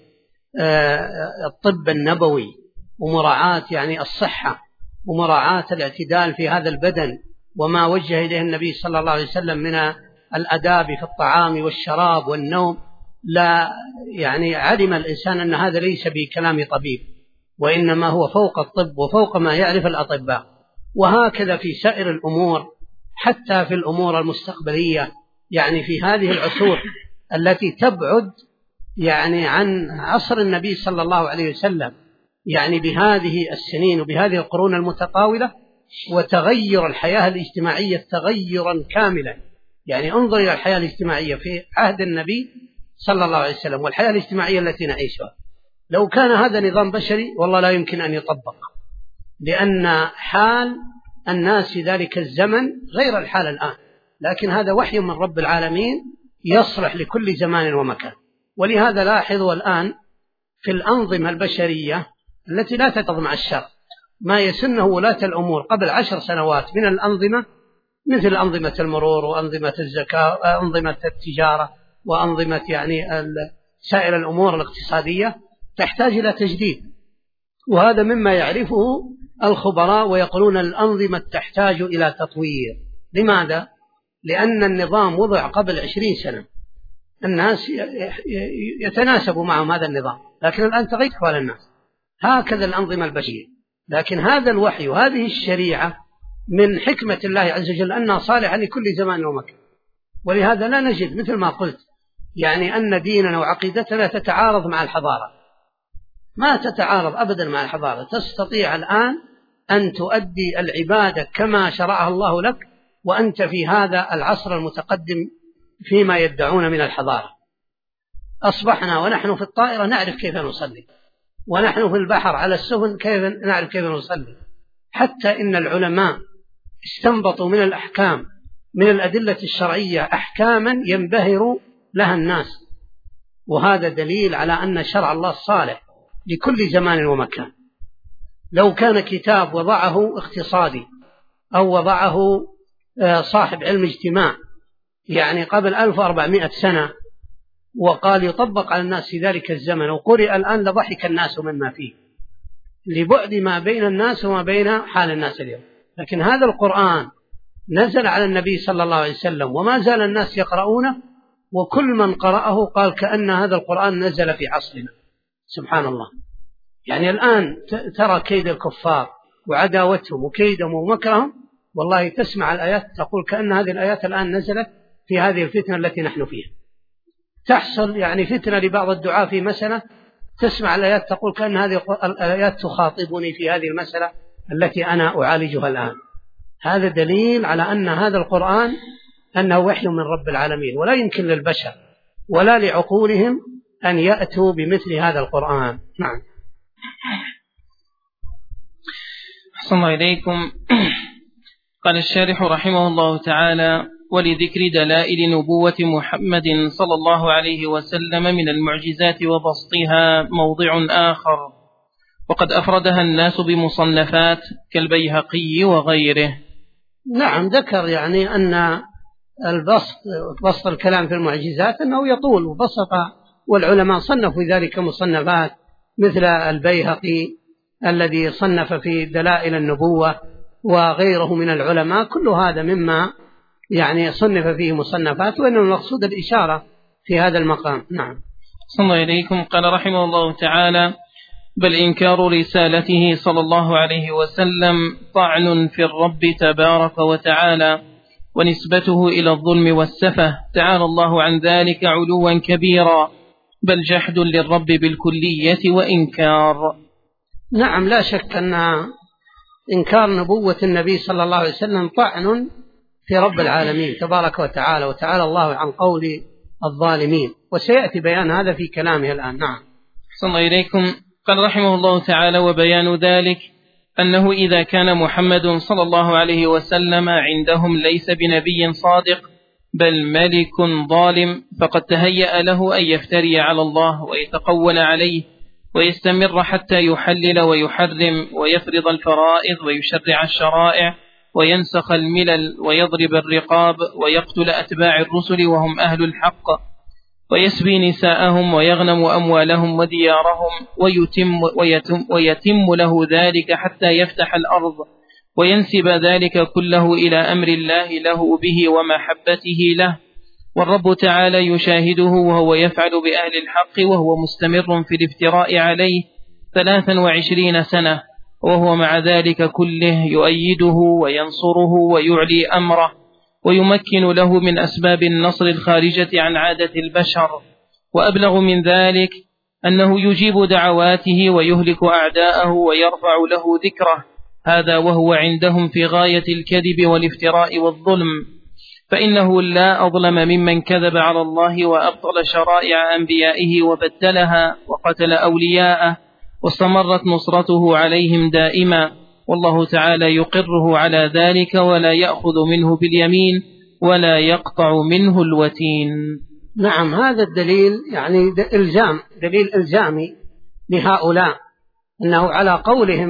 بالطب النبوي ومراعاة الصحة ومراعاة الاعتدال في هذا البدن، وما وجه إليه النبي صلى الله عليه وسلم من الأداب في الطعام والشراب والنوم، لا علم الإنسان أن هذا ليس بكلام طبيب، وإنما هو فوق الطب وفوق ما يعرف الأطباء. وهكذا في سائر الأمور، حتى في الأمور المستقبلية، في هذه العصور التي تبعد عن عصر النبي صلى الله عليه وسلم، بهذه السنين وبهذه القرون المتطاولة، وتغير الحياة الاجتماعية تغيرا كاملا. انظر إلى الحياة الاجتماعية في عهد النبي صلى الله عليه وسلم والحياة الاجتماعية التي نعيشها. لو كان هذا نظام بشري والله لا يمكن أن يطبق، لأن حال الناس في ذلك الزمن غير الحال الآن. لكن هذا وحي من رب العالمين يصلح لكل زمان ومكان. ولهذا لاحظوا الآن في الأنظمة البشرية التي لا تتضم مع الشرع ما يسنه ولاة الأمور قبل 10 سنوات من الأنظمة، مثل أنظمة المرور وأنظمة الزكاة وأنظمة التجارة وأنظمة سائر الأمور الاقتصادية، تحتاج إلى تجديد. وهذا مما يعرفه الخبراء ويقولون الأنظمة تحتاج إلى تطوير. لماذا؟ لأن النظام وضع قبل 20 سنة، الناس يتناسب معهم هذا النظام، لكن الآن تغير أحوال الناس، هكذا الأنظمة البشرية. لكن هذا الوحي وهذه الشريعة من حكمة الله عز وجل أنها صالحة لكل زمان ومكان، ولهذا لا نجد مثل ما قلت يعني أن ديننا وعقيدتنا تتعارض مع الحضارة، ما تتعارض أبدا مع الحضارة. تستطيع الآن أن تؤدي العبادة كما شرعها الله لك وأنت في هذا العصر المتقدم فيما يدعون من الحضارة. أصبحنا ونحن في الطائرة نعرف كيف نصلي، ونحن في البحر على السفن نعرف كيف نصلي، حتى إن العلماء استنبطوا من الأحكام من الأدلة الشرعية أحكاما ينبهر لها الناس، وهذا دليل على أن شرع الله صالح لكل زمان ومكان. لو كان كتاب وضعه اقتصادي أو وضعه صاحب علم اجتماع يعني قبل 1400 سنة وقال يطبق على الناس في ذلك الزمن وقرئ الآن لضحك الناس مما فيه، لبعد ما بين الناس وما بين حال الناس اليوم. لكن هذا القرآن نزل على النبي صلى الله عليه وسلم وما زال الناس يقرؤونه، وكل من قرأه قال كأن هذا القرآن نزل في عصرنا. سبحان الله. يعني الآن ترى كيد الكفار وعداوتهم وكيدهم ومكرهم، والله تسمع الآيات تقول كأن هذه الآيات الآن نزلت في هذه الفتنة التي نحن فيها. تحصل يعني فتنة لبعض الدعاة في مسألة، تسمع الآيات تقول كأن هذه الآيات تخاطبني في هذه المسألة التي أنا أعالجها الآن. هذا دليل على أن هذا القرآن أنه وحي من رب العالمين، ولا يمكن للبشر ولا لعقولهم أن يأتوا بمثل هذا القرآن. نعم. أحسن الله إليكم. قال الشارح رحمه الله تعالى: ولذكر دلائل نبوة محمد صلى الله عليه وسلم من المعجزات وبسطها موضع آخر، وقد أفردها الناس بمصنفات كالبيهقي وغيره. نعم، ذكر يعني أن بسط الكلام في المعجزات أنه يطول وبسط، والعلماء صنفوا ذلك مصنفات مثل البيهقي الذي صنف في دلائل النبوة وغيره من العلماء. كل هذا مما يعني صنف فيه مصنفات، وإنه المقصود الإشارة في هذا المقام. نعم. صلى الله عليكم. قال رحمه الله تعالى: بل إنكار رسالته صلى الله عليه وسلم طعن في الرب تبارك وتعالى، ونسبته إلى الظلم والسفه، تعالى الله عن ذلك علوا كبيرا، بل جحد للرب بالكلية وإنكار. نعم، لا شك أن إنكار نبوة النبي صلى الله عليه وسلم طعن في رب العالمين تبارك وتعالى، وتعالى الله عن قول الظالمين، وسيأتي بيان هذا في كلامه الآن. نعم. صلى الله إليكم. قال رحمه الله تعالى: وبيان ذلك أنه إذا كان محمد صلى الله عليه وسلم عندهم ليس بنبي صادق بل ملك ظالم، فقد تهيأ له أن يفتري على الله ويتقول عليه ويستمر حتى يحلل ويحرم ويفرض الفرائض ويشرع الشرائع وينسخ الملل ويضرب الرقاب ويقتل أتباع الرسل وهم أهل الحق، ويسبي نساءهم ويغنم أموالهم وديارهم، ويتم له ذلك حتى يفتح الأرض، وينسب ذلك كله إلى أمر الله له به ومحبته له، والرب تعالى يشاهده وهو يفعل بأهل الحق وهو مستمر في الافتراء عليه 23 سنة، وهو مع ذلك كله يؤيده وينصره ويعلي أمره ويمكن له من أسباب النصر الخارجة عن عادة البشر. وأبلغ من ذلك أنه يجيب دعواته ويهلك أعداءه ويرفع له ذكره، هذا وهو عندهم في غاية الكذب والافتراء والظلم، فإنه لا أظلم ممن كذب على الله وأبطل شرائع أنبيائه وبدلها وقتل أولياءه، واستمرت نصرته عليهم دائما، والله تعالى يقره على ذلك ولا يأخذ منه باليمين ولا يقطع منه الوتين. نعم، هذا الدليل يعني دليل إلزامي لهؤلاء، أنه على قولهم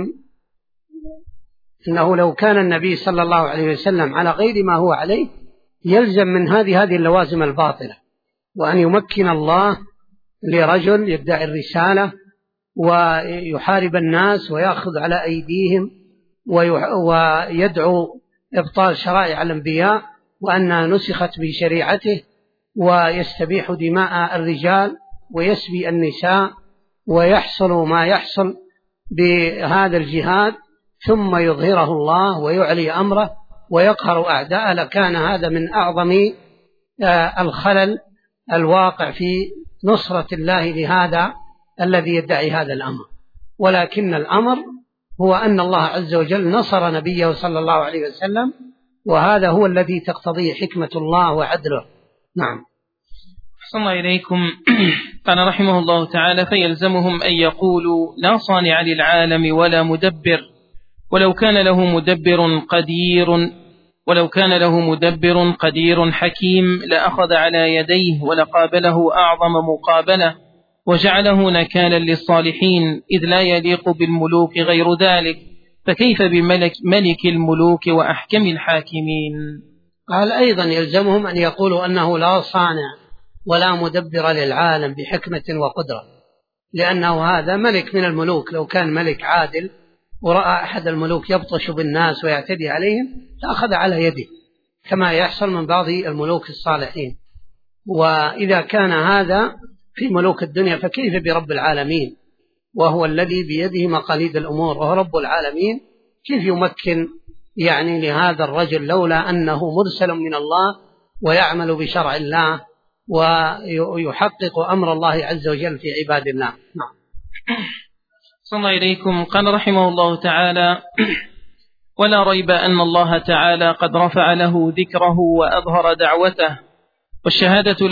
أنه لو كان النبي صلى الله عليه وسلم على غير ما هو عليه يلزم من هذه اللوازم الباطلة، وأن يمكن الله لرجل يدعي الرسالة ويحارب الناس ويأخذ على أيديهم ويدعو إبطال شرائع الأنبياء وأنها نسخت بشريعته، ويستبيح دماء الرجال ويسبي النساء ويحصل ما يحصل بهذا الجهاد، ثم يظهره الله ويعلي أمره ويقهر أعداءه، لكان هذا من أعظم الخلل الواقع في نصرة الله لهذا الذي يدعي هذا الأمر. ولكن الأمر هو أن الله عز وجل نصر نبيه صلى الله عليه وسلم، وهذا هو الذي تقتضيه حكمة الله وعدله. نعم. أحسن الله إليكم. قال رحمه الله تعالى: فيلزمهم أن يقولوا لا صانع للعالم ولا مدبر، ولو كان له مدبر قدير حكيم لأخذ على يديه ولقابله أعظم مقابلة وجعله نكالا للصالحين، إذ لا يليق بالملوك غير ذلك، فكيف بملك الملوك وأحكم الحاكمين؟ قال أيضا يلزمهم أن يقولوا أنه لا صانع ولا مدبر للعالم بحكمة وقدرة، لأنه هذا ملك من الملوك. لو كان ملك عادل ورأى أحد الملوك يبطش بالناس ويعتدي عليهم لأخذ على يده، كما يحصل من بعض الملوك الصالحين. وإذا كان هذا في ملوك الدنيا فكيف برب العالمين، وهو الذي بيده مقاليد الأمور وهو رب العالمين؟ كيف يمكن لهذا الرجل لولا أنه مرسل من الله ويعمل بشرع الله ويحقق أمر الله عز وجل في عباد الله؟ نعم. صلى الله إليكم. قال رحمه الله تعالى: ولا ريب أن الله تعالى قد رفع له ذكره وأظهر دعوته والشهادة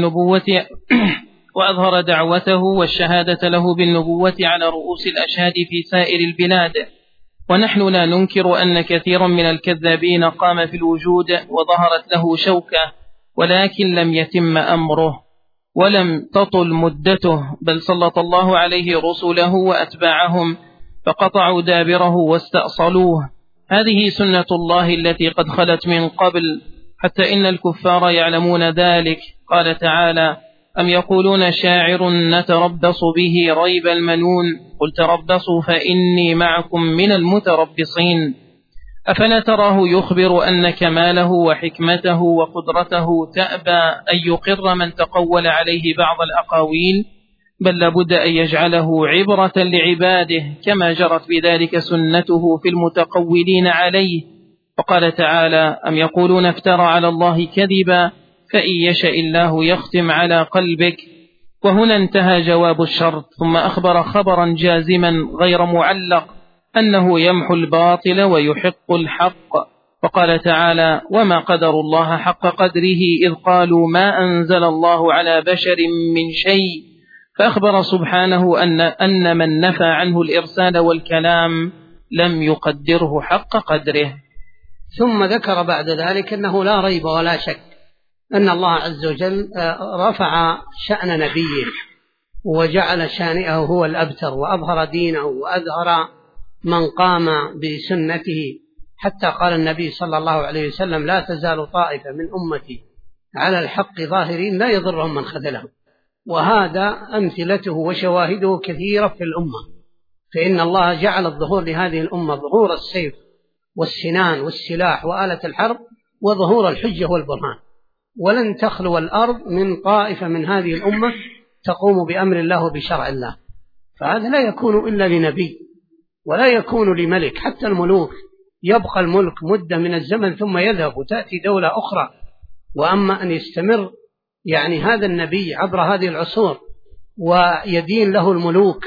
له بالنبوة على رؤوس الأشهاد في سائر البلاد، ونحن لا ننكر أن كثيرا من الكذابين قام في الوجود وظهرت له شوكة، ولكن لم يتم أمره ولم تطل مدته، بل سلط الله عليه رسله وأتباعهم فقطعوا دابره واستأصلوه. هذه سنة الله التي قد خلت من قبل، حتى إن الكفار يعلمون ذلك. قال تعالى: أم يقولون شاعر نتربص به ريب المنون، قل تربصوا فإني معكم من المتربصين. أفلا تراه يخبر أن كماله وحكمته وقدرته تأبى أن يقر من تقول عليه بعض الأقاويل، بل لابد أن يجعله عبرة لعباده، كما جرت بذلك سنته في المتقولين عليه. وقال تعالى: أم يقولون افترى على الله كذبا، فإن يشاء الله يختم على قلبك. وهنا انتهى جواب الشرط، ثم أخبر خبرا جازما غير معلق أنه يمحو الباطل ويحق الحق. وقال تعالى: وما قدر الله حق قدره إذ قالوا ما أنزل الله على بشر من شيء. فأخبر سبحانه أن من نفى عنه الإرسال والكلام لم يقدره حق قدره. ثم ذكر بعد ذلك أنه لا ريب ولا شك أن الله عز وجل رفع شأن نبيه وجعل شانئه هو الأبتر، وأظهر دينه وأظهر من قام بسنته، حتى قال النبي صلى الله عليه وسلم: لا تزال طائفة من أمتي على الحق ظاهرين لا يضرهم من خذلهم. وهذا أمثلته وشواهده كثيرة في الأمة، فإن الله جعل الظهور لهذه الأمة ظهور السيف والسنان والسلاح وآلة الحرب وظهور الحجة والبرهان، ولن تخلو الأرض من طائفة من هذه الأمة تقوم بأمر الله وبشرع الله. فهذا لا يكون إلا لنبي ولا يكون لملك. حتى الملوك يبقى الملك مدة من الزمن ثم يذهب وتأتي دولة أخرى، وأما أن يستمر هذا النبي عبر هذه العصور ويدين له الملوك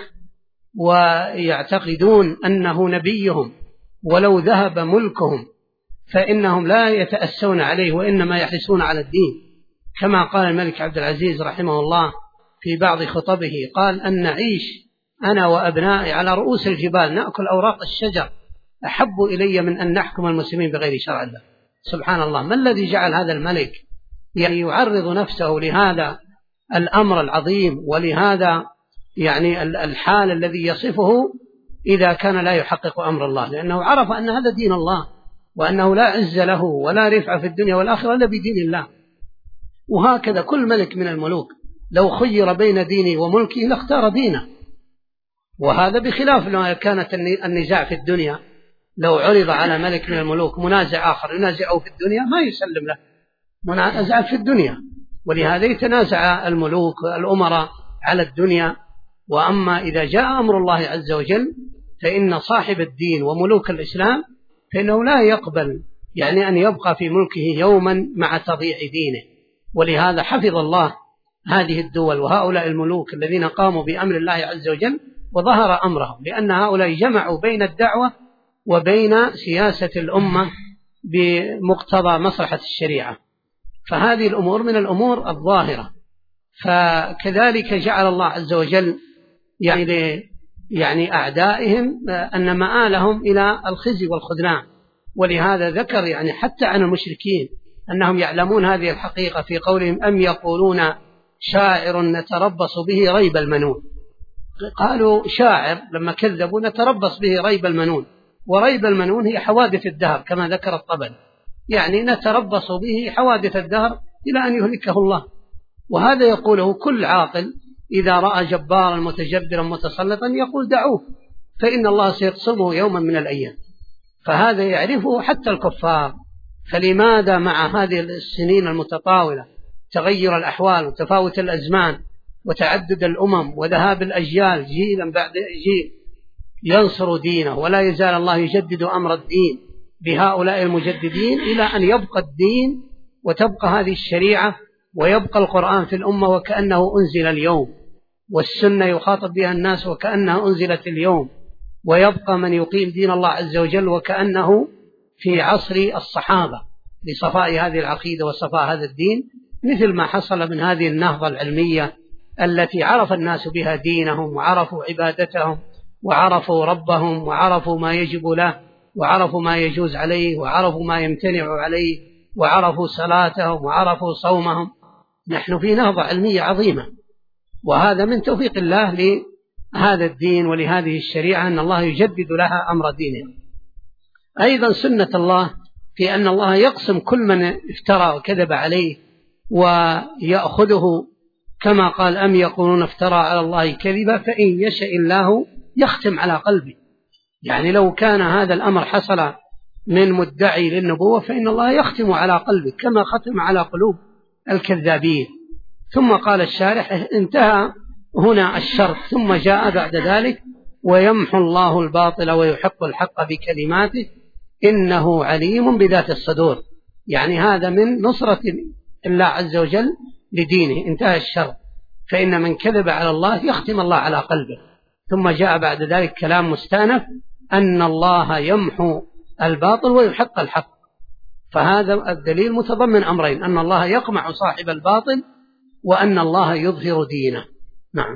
ويعتقدون أنه نبيهم، ولو ذهب ملكهم فإنهم لا يتأسون عليه وإنما يحرصون على الدين، كما قال الملك عبد العزيز رحمه الله في بعض خطبه، قال: أن نعيش أنا وأبنائي على رؤوس الجبال نأكل أوراق الشجر أحب إلي من أن نحكم المسلمين بغير شرع الله. سبحان الله، ما الذي جعل هذا الملك يعرض نفسه لهذا الأمر العظيم ولهذا الحال الذي يصفه إذا كان لا يحقق أمر الله؟ لأنه عرف أن هذا دين الله، وأنه لا عز له ولا رفع في الدنيا والآخرة إلا بدين الله. وهكذا كل ملك من الملوك لو خير بين دينه وملكه لاختار دينه، وهذا بخلاف ما كانت النزاع في الدنيا لو عرض على ملك من الملوك منازع آخر ينازعه في الدنيا ما يسلم له، منازع في الدنيا، ولهذا يتنازع الملوك الأمراء على الدنيا. وأما إذا جاء أمر الله عز وجل فإن صاحب الدين وملوك الإسلام فإنه لا يقبل يعني أن يبقى في ملكه يوما مع تضييع دينه. ولهذا حفظ الله هذه الدول وهؤلاء الملوك الذين قاموا بأمر الله عز وجل وظهر أمرهم، لأن هؤلاء جمعوا بين الدعوة وبين سياسة الأمة بمقتضى مصلحة الشريعة، فهذه الأمور من الأمور الظاهرة. فكذلك جعل الله عز وجل يعني أعدائهم أن مآلهم إلى الخزي والخذلان، ولهذا ذكر يعني حتى عن المشركين أنهم يعلمون هذه الحقيقة في قولهم أم يقولون شاعر نتربص به ريب المنون. قالوا شاعر لما كذبوا نتربص به ريب المنون، وريب المنون هي حوادث الدهر كما ذكر الطبري، يعني نتربص به حوادث الدهر إلى أن يهلكه الله. وهذا يقوله كل عاقل إذا رأى جبارا متجبرا متسلطا يقول دعوه فإن الله سيقسمه يوما من الأيام، فهذا يعرفه حتى الكفار. فلماذا مع هذه السنين المتطاولة تغير الأحوال وتفاوت الأزمان وتعدد الأمم وذهاب الأجيال جيلا بعد جيل ينصر دينه، ولا يزال الله يجدد أمر الدين بهؤلاء المجددين إلى أن يبقى الدين وتبقى هذه الشريعة ويبقى القرآن في الأمة وكأنه أنزل اليوم، والسنة يخاطب بها الناس وكأنها أنزلت اليوم، ويبقى من يقيم دين الله عز وجل وكأنه في عصر الصحابة لصفاء هذه العقيدة وصفاء هذا الدين، مثل ما حصل من هذه النهضة العلمية التي عرف الناس بها دينهم وعرفوا عبادتهم وعرفوا ربهم وعرفوا ما يجب له وعرفوا ما يجوز عليه وعرفوا ما يمتنع عليه وعرفوا صلاتهم وعرفوا صومهم. نحن في نهضة علمية عظيمة، وهذا من توفيق الله لهذا الدين ولهذه الشريعة أن الله يجدد لها أمر دينه. أيضا سنة الله في أن الله يقسم كل من افترى وكذب عليه ويأخذه كما قال أم يقولون افترى على الله كذبا فإن يشاء الله يختم على قلبه. يعني لو كان هذا الأمر حصل من مدعي للنبوة فإن الله يختم على قلبه كما ختم على قلوب الكذابين. ثم قال الشارح انتهى هنا الشرط، ثم جاء بعد ذلك ويمحو الله الباطل ويحق الحق بكلماته إنه عليم بذات الصدور. يعني هذا من نصرة الله عز وجل لدينه. انتهى الشرط، فإن من كذب على الله يختم الله على قلبه. ثم جاء بعد ذلك كلام مستأنف أن الله يمحو الباطل ويحق الحق، فهذا الدليل متضمن أمرين، أن الله يقمع صاحب الباطل وأن الله يظهر دينه. نعم.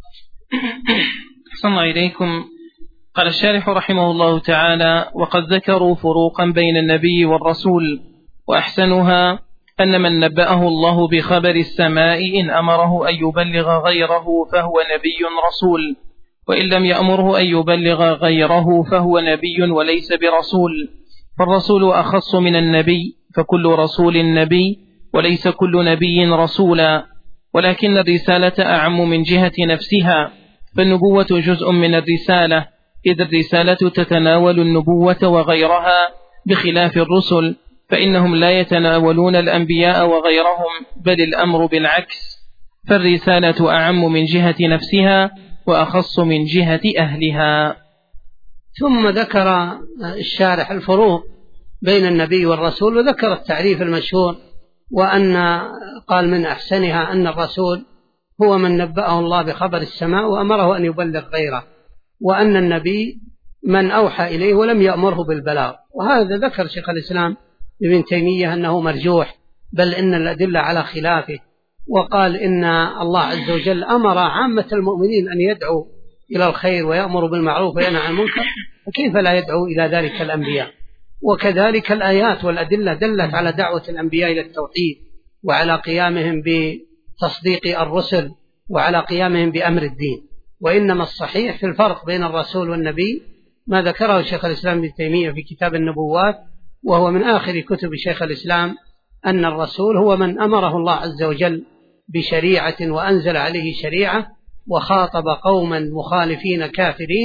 أحسن الله إليكم. قال الشارح رحمه الله تعالى: وقد ذكروا فروقا بين النبي والرسول، وأحسنها أن من نبأه الله بخبر السماء إن أمره أن يبلغ غيره فهو نبي رسول، وإن لم يأمره أن يبلغ غيره فهو نبي وليس برسول. فالرسول أخص من النبي، فكل رسول نبي وليس كل نبي رسولا، ولكن الرسالة أعم من جهة نفسها، فالنبوة جزء من الرسالة، إذ الرسالة تتناول النبوة وغيرها بخلاف الرسل، فإنهم لا يتناولون الأنبياء وغيرهم، بل الأمر بالعكس، فالرسالة أعم من جهة نفسها وأخص من جهة أهلها. ثم ذكر الشارح الفروق بين النبي والرسول، وذكر التعريف المشهور، وأن قال من أحسنها أن الرسول هو من نبأه الله بخبر السماء وأمره أن يبلغ غيره، وأن النبي من أوحى إليه ولم يأمره بالبلاغ. وهذا ذكر شيخ الإسلام ابن تيمية أنه مرجوح، بل إن الأدلة على خلافه، وقال إن الله عز وجل أمر عامة المؤمنين أن يدعوا إلى الخير ويأمر بالمعروف وينهى عن المنكر، فكيف لا يدعو إلى ذلك الأنبياء؟ وكذلك الآيات والأدلة دلت على دعوة الأنبياء إلى التوحيد وعلى قيامهم بتصديق الرسل وعلى قيامهم بأمر الدين. وإنما الصحيح في الفرق بين الرسول والنبي ما ذكره شيخ الإسلام ابن تيمية في كتاب النبوات، وهو من آخر كتب شيخ الإسلام، أن الرسول هو من أمره الله عز وجل بشريعة وأنزل عليه شريعة وخاطب قوما مخالفين كافرين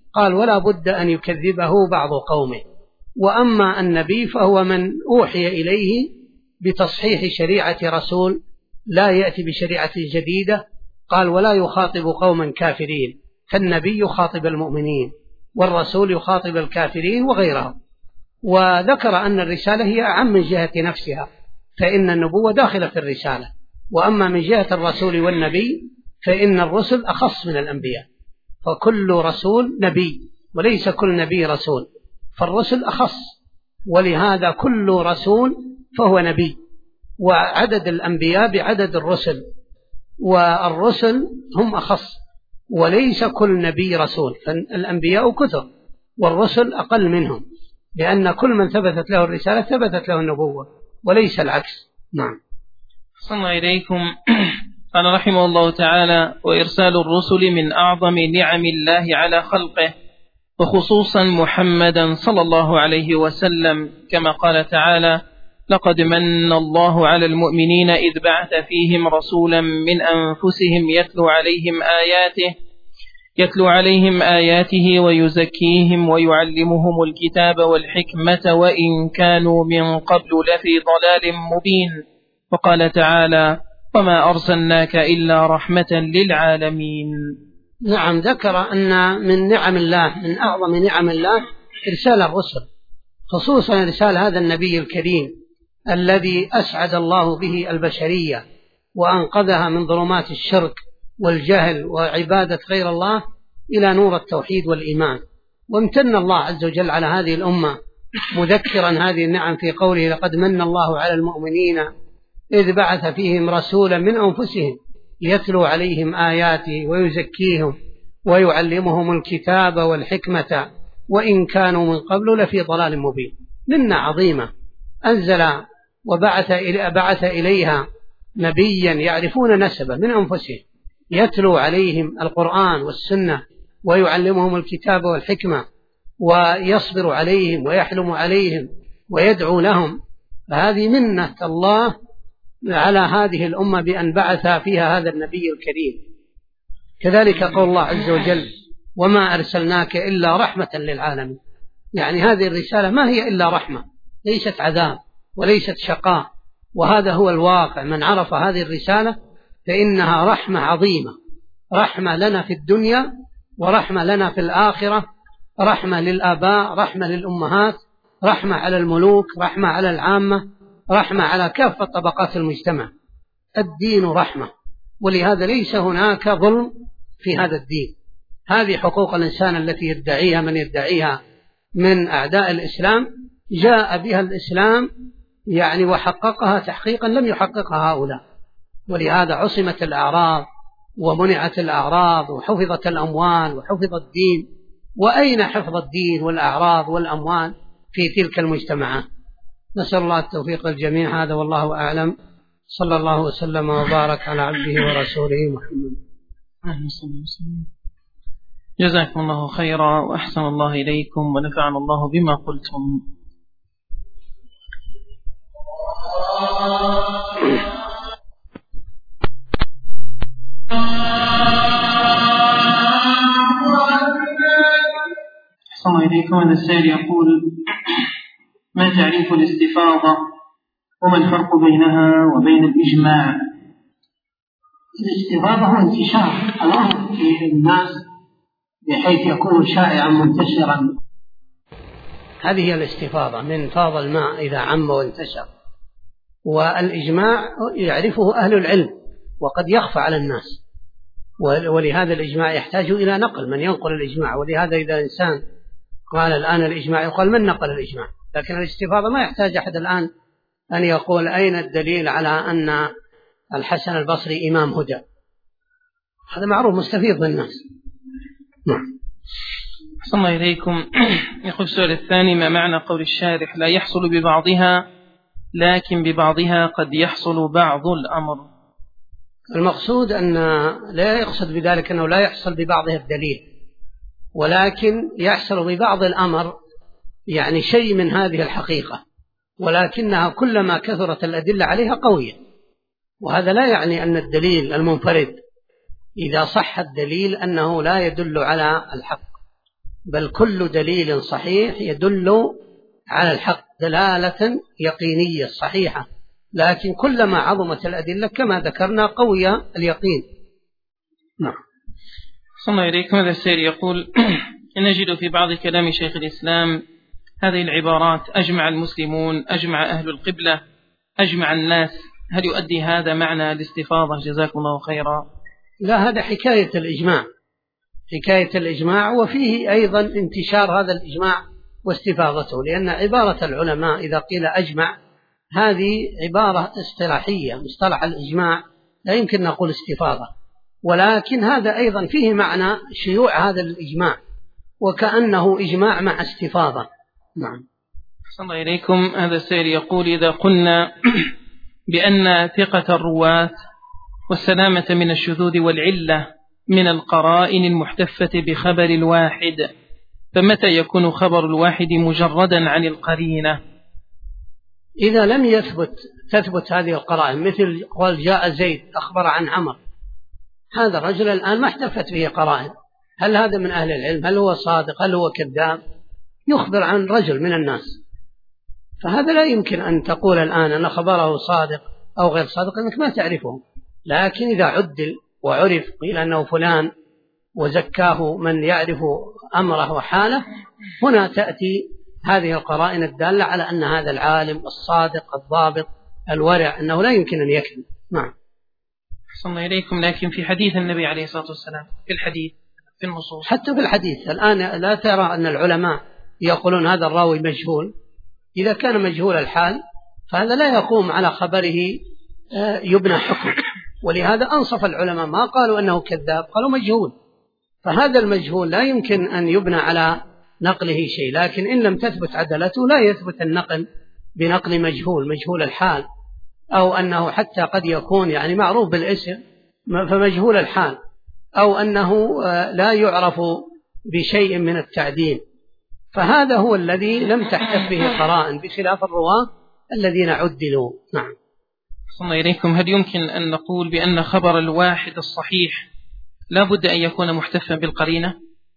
قال ولا بد أن يكذبه بعض قومه. وأما النبي فهو من أوحي إليه بتصحيح شريعة رسول لا يأتي بشريعة جديدة. قال ولا يخاطب قوما كافرين، فالنبي يخاطب المؤمنين والرسول يخاطب الكافرين وغيرهم. وذكر أن الرسالة هي أعم من جهة نفسها، فإن النبوة داخلة في الرسالة. وأما من جهة الرسول والنبي فإن الرسل أخص من الأنبياء، فكل رسول نبي وليس كل نبي رسول، فالرسل أخص، ولهذا كل رسول فهو نبي، وعدد الأنبياء بعدد الرسل، والرسل هم أخص، وليس كل نبي رسول، فالأنبياء كثر والرسل أقل منهم، لأن كل من ثبتت له الرسالة ثبتت له النبوة وليس العكس. نعم. صلى إليكم. قال رحمه الله تعالى: وإرسال الرسل من أعظم نعم الله على خلقه، وخصوصا محمدا صلى الله عليه وسلم، كما قال تعالى: لقد من الله على المؤمنين إذ بعث فيهم رسولا من أنفسهم يتلو عليهم آياته ويزكيهم ويعلمهم الكتاب والحكمة وإن كانوا من قبل لفي ضلال مبين. وقال تعالى: وما أرسلناك إلا رحمة للعالمين. نعم. ذكر أن من نعم الله، من أعظم نعم الله، إرسال الرسل، خصوصا إرسال هذا النبي الكريم الذي أسعد الله به البشرية وأنقذها من ظلمات الشرك والجهل وعبادة غير الله إلى نور التوحيد والإيمان. وامتن الله عز وجل على هذه الأمة مذكرا هذه النعم في قوله: لقد من الله على المؤمنين إذ بعث فيهم رسولا من أنفسهم يتلو عليهم آياته ويزكيهم ويعلمهم الكتاب والحكمة وإن كانوا من قبل لفي ضلال مبين. منة عظيمة أنزل وبعث إليها نبيا يعرفون نسبه من أنفسهم، يتلو عليهم القرآن والسنة ويعلمهم الكتاب والحكمة ويصبر عليهم ويحلم عليهم ويدعو لهم. فهذه منة الله على هذه الأمة بأن بعث فيها هذا النبي الكريم. كذلك قول الله عز وجل: وما أرسلناك إلا رحمة للعالمين. يعني هذه الرسالة ما هي إلا رحمة، ليست عذاب وليست شقاء، وهذا هو الواقع. من عرف هذه الرسالة فإنها رحمة عظيمة، رحمة لنا في الدنيا ورحمة لنا في الآخرة، رحمة للآباء، رحمة للأمهات، رحمة على الملوك، رحمة على العامة، رحمة على كافة طبقات المجتمع. الدين رحمة، ولهذا ليس هناك ظلم في هذا الدين. هذه حقوق الإنسان التي يدعيها من يدعيها من أعداء الإسلام جاء بها الإسلام يعني وحققها تحقيقا لم يحققها هؤلاء، ولهذا عصمت الأعراض ومنعت الأعراض وحفظت الأموال وحفظ الدين. وأين حفظ الدين والأعراض والأموال في تلك المجتمعات؟ نسأل الله التوفيق الجميع. هذا والله أعلم. صلى الله وسلم وبارك على عبده ورسوله محمد. جزاكم الله خيرا وأحسن الله إليكم ونفعنا الله بما قلتم. أحسن إليكم. هذا السائل يقول: ما تعريف الاستفاضة وما الفرق بينها وبين الإجماع؟ الاستفاضة هو انتشار الأمر في الناس بحيث يكون شائعا منتشرا، هذه هي الاستفاضة، من فاض الماء إذا عم وانتشر. والإجماع يعرفه أهل العلم وقد يخفى على الناس، ولهذا الإجماع يحتاج إلى نقل، من ينقل الإجماع. ولهذا إذا إنسان قال الآن الإجماع يقال من نقل الإجماع. لكن الاستفاضة ما يحتاج أحد الآن أن يقول أين الدليل على أن الحسن البصري إمام هدى، هذا معروف مستفيض بالناس. نعم. أحسن الله إليكم. يقول السؤال الثاني: ما معنى قول الشارح لا يحصل ببعضها لكن ببعضها قد يحصل بعض الأمر؟ المقصود أن لا يقصد بذلك أنه لا يحصل ببعضها الدليل، ولكن يحصل ببعض الأمر، يعني شيء من هذه الحقيقة، ولكنها كلما كثرت الأدلة عليها قوية. وهذا لا يعني أن الدليل المنفرد إذا صح الدليل أنه لا يدل على الحق، بل كل دليل صحيح يدل على الحق دلالة يقينية صحيحة، لكن كلما عظمت الأدلة كما ذكرنا قوي اليقين. نعم. صلى إليكم. هذا السير يقول نجد في بعض كلام شيخ الإسلام هذه العبارات: أجمع المسلمون، أجمع أهل القبلة، أجمع الناس. هل يؤدي هذا معنى الاستفاضة؟ جزاكم الله خيرا. لا، هذا حكاية الإجماع، حكاية الإجماع، وفيه أيضا انتشار هذا الإجماع واستفاضته، لأن عبارة العلماء إذا قيل أجمع هذه عبارة اصطلاحية، مصطلح الإجماع لا يمكن نقول استفاضة، ولكن هذا أيضا فيه معنى شيوع هذا الإجماع وكأنه إجماع مع استفاضة. نعم. صلى الله إليكم. هذا السير يقول: إذا قلنا بأن ثقة الرواة والسلامة من الشذوذ والعلة من القرائن المحتفة بخبر الواحد، فمتى يكون خبر الواحد مجردا عن القرينة؟ إذا لم تثبت هذه القرائن، مثل قال جاء زيد أخبر عن عمر، هذا الرجل الآن ما احتفت به قرائن، هل هذا من أهل العلم؟ هل هو صادق؟ هل هو كذاب؟ يخبر عن رجل من الناس، فهذا لا يمكن أن تقول الآن أن خبره صادق أو غير صادق أنك ما تعرفه. لكن إذا عدل وعرف قيل أنه فلان وزكاه من يعرف أمره وحاله، هنا تأتي هذه القرائن الدالة على أن هذا العالم الصادق الضابط الورع أنه لا يمكن أن يكذب. نعم. صلى الله إليكم. لكن في حديث النبي عليه الصلاة والسلام، في الحديث، في النصوص، حتى في الحديث الآن لا ترى أن العلماء يقولون هذا الراوي مجهول. إذا كان مجهول الحال فهذا لا يقوم على خبره يبنى حكم، ولهذا أنصف العلماء ما قالوا أنه كذاب، قالوا مجهول، فهذا المجهول لا يمكن أن يبنى على نقله شيء. لكن إن لم تثبت عدالته لا يثبت النقل بنقل مجهول الحال، أو أنه حتى قد يكون يعني معروف بالاسم فمجهول الحال، أو أنه لا يعرف بشيء من التعديل، فهذا هو الذي لم تحتف به قرائن بخلاف الرواة الذين عدلوا. نعم. صلى الله إليكم. هل يمكن أن نقول بأن خبر الواحد الصحيح لا بد أن يكون محتفا بالقرينة؟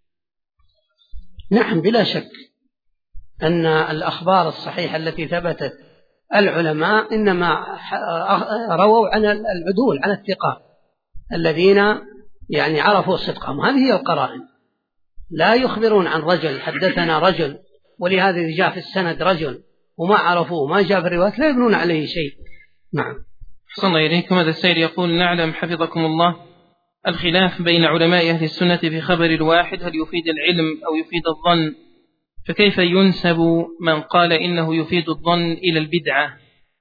نعم، بلا شك أن الأخبار الصحيحة التي ثبتت العلماء إنما رووا عن العدول، عن الثقات الذين يعني عرفوا صدقهم، هذه هي القرائن. لا يخبرون عن رجل حدثنا رجل ولهذا جاء في السند رجل وما عرفوه ما جاء في الروايات لا يبنون عليه شيء. نعم. صلى الله إليكم. هذا السيد يقول: نعلم حفظكم الله الخلاف بين علماء أهل السنة في خبر الواحد، هل يفيد العلم أو يفيد الظن؟ فكيف ينسب من قال إنه يفيد الظن إلى البدعة؟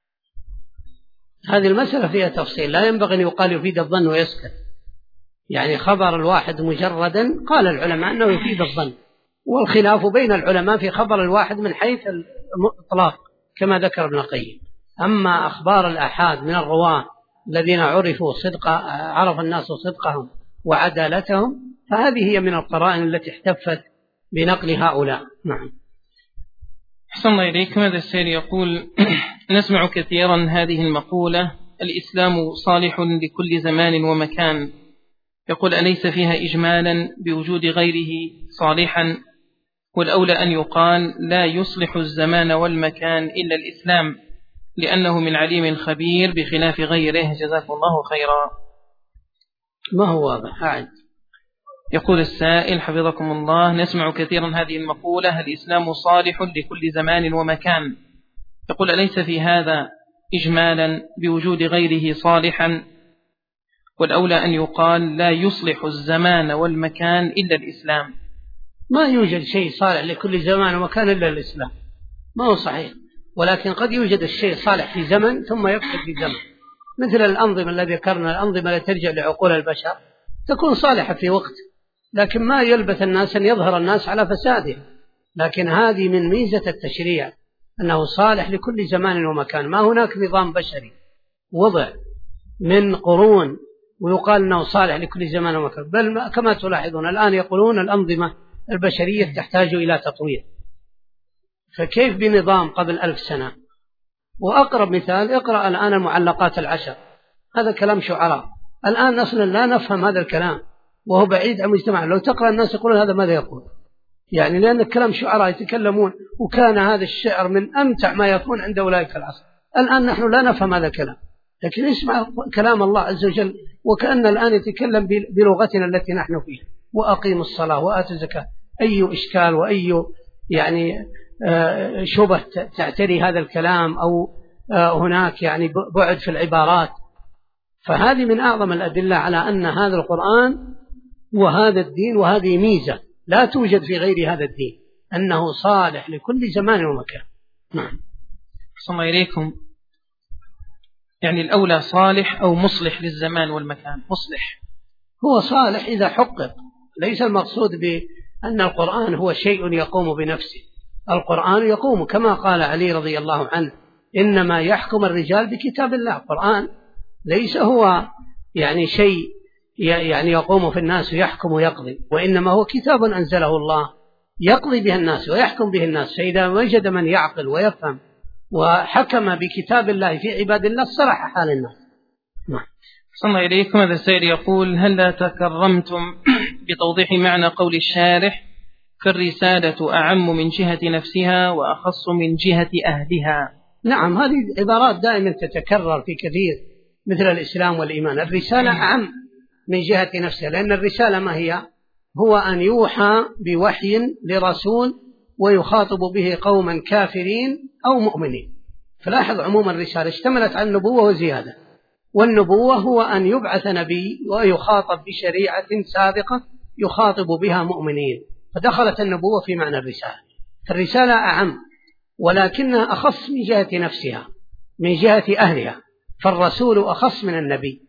هذه المسألة فيها تفصيل، لا ينبغي أن يقال يفيد الظن ويسكت. يعني خبر الواحد مجردا قال العلماء أنه يفيد الظن، والخلاف بين العلماء في خبر الواحد من حيث الإطلاق كما ذكر ابن القيم. أما أخبار الآحاد من الرواة الذين عرف الناس صدقهم وعدالتهم، فهذه هي من القرائن التي احتفت بنقل هؤلاء. نعم. أحسن الله إليكم. هذا السيد يقول: نسمع كثيرا هذه المقولة: الإسلام صالح لكل زمان ومكان. يقول: أليس فيها إجمالا بوجود غيره صالحا؟ والأولى أن يقال لا يصلح الزمان والمكان إلا الإسلام، لأنه من عليم خبير بخلاف غيره. جزاكم الله خيرا. ما هو واضح؟ أعد. يقول السائل حفظكم الله: نسمع كثيرا هذه المقولة: الإسلام صالح لكل زمان ومكان. يقول: أليس في هذا إجمالا بوجود غيره صالحا؟ والأولى أن يقال لا يصلح الزمان والمكان إلا الإسلام. ما يوجد شيء صالح لكل زمان ومكان إلا الإسلام، ما هو صحيح. ولكن قد يوجد الشيء صالح في زمن ثم يفسد في زمن، مثل الأنظمة التي ذكرنا، الأنظمة التي ترجع لعقول البشر تكون صالحة في وقت، لكن ما يلبث الناس أن يظهر الناس على فساده. لكن هذه من ميزة التشريع أنه صالح لكل زمان ومكان، ما هناك نظام بشري وضع من قرون ويقال أنه صالح لكل زمان ومكان، بل كما تلاحظون الآن يقولون الأنظمة البشرية تحتاج إلى تطوير، فكيف بنظام قبل 1000 سنة؟ وأقرب مثال اقرأ الآن المعلقات 10، هذا كلام شعراء، الآن أصلا لا نفهم هذا الكلام وهو بعيد عن مجتمع. لو تقرأ الناس يقولون هذا ماذا يقول؟ يعني لأن الكلام شعراء يتكلمون، وكان هذا الشعر من أمتع ما يكون عند أولئك العصر. الآن نحن لا نفهم هذا الكلام، لكن اسمع كلام الله عز وجل وكأن الآن يتكلم بلغتنا التي نحن فيها. وأقيموا الصلاة وآتوا الزكاة، أي إشكال وأي يعني شبه تعتري هذا الكلام، أو هناك يعني بعد في العبارات. فهذه من أعظم الأدلة على أن هذا القرآن وهذا الدين، وهذه ميزة لا توجد في غير هذا الدين، أنه صالح لكل زمان ومكان. نعم. صلى إليكم. يعني الأولى صالح أو مصلح للزمان والمكان؟ مصلح. هو صالح إذا حقق، ليس المقصود بأن القرآن هو شيء يقوم بنفسه. القرآن يقوم كما قال علي رضي الله عنه: إنما يحكم الرجال بكتاب الله. القرآن ليس هو يعني شيء يعني يقوم في الناس ويحكم ويقضي، وإنما هو كتاب أنزله الله يقضي به الناس ويحكم به الناس. فإذا وجد من يعقل ويفهم وحكم بكتاب الله في عباد الله صلح حال الناس. نعم. صلى الله إليكم. هذا السائل يقول: هل لا تكرمتم بتوضيح معنى قول الشارح: فالرسالة أعم من جهة نفسها وأخص من جهة أهلها؟ نعم، هذه عبارات دائما تتكرر في كثير مثل الإسلام والإيمان. الرسالة أعم من جهة نفسها، لأن الرسالة ما هي؟ هو أن يوحى بوحي لرسول ويخاطب به قوما كافرين أو مؤمنين. فلاحظ عموم الرسالة اشتملت على النبوة وزيادة، والنبوة هو أن يبعث نبي ويخاطب بشريعة سابقة يخاطب بها مؤمنين، فدخلت النبوة في معنى الرسالة. فالرسالة أعم، ولكنها أخص من جهة نفسها، من جهة أهلها. فالرسول أخص من النبي،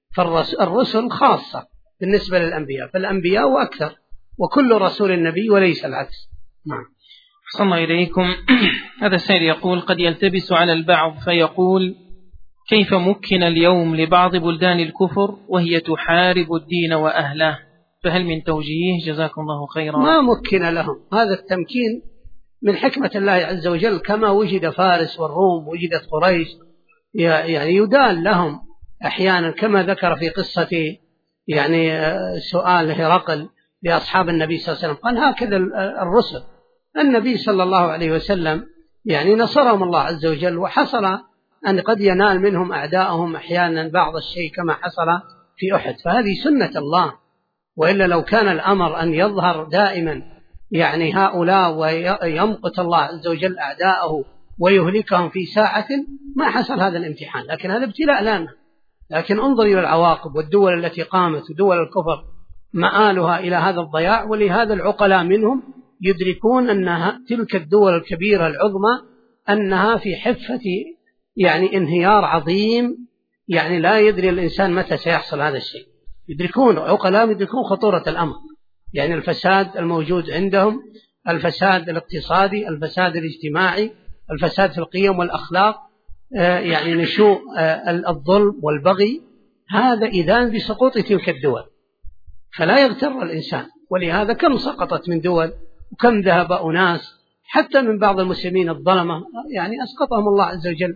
فالرسل خاصة بالنسبة للأنبياء، فالأنبياء وأكثر، وكل رسول النبي وليس العكس. نعم. صلى الله إليكم. هذا السائل يقول: قد يلتبس على البعض فيقول: كيف مكن اليوم لبعض بلدان الكفر وهي تحارب الدين وأهله؟ فهل من توجيه؟ جزاكم الله خيرا. ما مكن لهم. هذا التمكين من حكمة الله عز وجل، كما وجد فارس والروم وجدت قريش، يعني يدال لهم أحيانا، كما ذكر في قصة يعني سؤال هرقل لأصحاب النبي صلى الله عليه وسلم، قال: هكذا الرسل. النبي صلى الله عليه وسلم يعني نصرهم الله عز وجل، وحصل أن قد ينال منهم أعداءهم أحيانا بعض الشيء كما حصل في أحد. فهذه سنة الله، وإلا لو كان الأمر أن يظهر دائما يعني هؤلاء ويمقت الله عز وجل أعداءه ويهلكهم في ساعة ما حصل هذا الامتحان. لكن هذا ابتلاء لنا. لكن انظر إلى العواقب، والدول التي قامت ودول الكفر مآلها إلى هذا الضياع. ولهذا العقلاء منهم يدركون أن تلك الدول الكبيرة العظمى أنها في حفة يعني انهيار عظيم، يعني لا يدري الإنسان متى سيحصل هذا الشيء. يدركون عقلاء يدركون خطورة الأمر، يعني الفساد الموجود عندهم، الفساد الاقتصادي، الفساد الاجتماعي، الفساد في القيم والأخلاق، يعني نشوء الظلم والبغي. هذا إذان بسقوط تلك الدول، فلا يغتر الإنسان. ولهذا كم سقطت من دول، وكم ذهب أناس حتى من بعض المسلمين الظلمة، يعني أسقطهم الله عز وجل،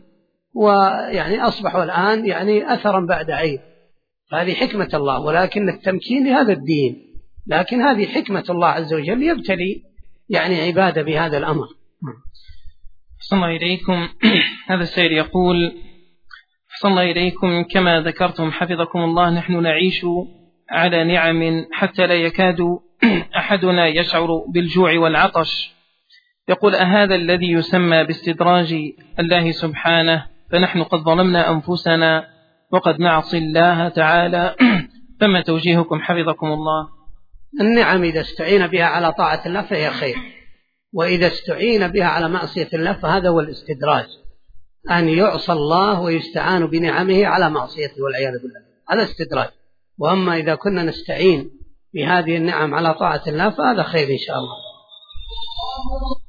ويعني أصبحوا الآن يعني أثرا بعد عين. فهذه حكمة الله، ولكن التمكين لهذا الدين. لكن هذه حكمة الله عز وجل يبتلي يعني عبادة بهذا الأمر. صلى الله إليكم. هذا السائل يقول: صلى الله إليكم، كما ذكرتم حفظكم الله، نحن نعيش على نعم حتى لا يكاد أحدنا يشعر بالجوع والعطش. يقول: أهذا الذي يسمى باستدراج الله سبحانه؟ فنحن قد ظلمنا أنفسنا وقد نعصي الله تعالى، فما توجيهكم حفظكم الله؟ النعم إذا استعين بها على طاعة الله فهي خير، وإذا استعين بها على معصية الله فهذا هو الاستدراج، أن يعصى الله ويستعان بنعمه على معصيته والعياذ بالله، هذا استدراج. وأما إذا كنا نستعين بهذه النعم على طاعة الله فهذا خير إن شاء الله.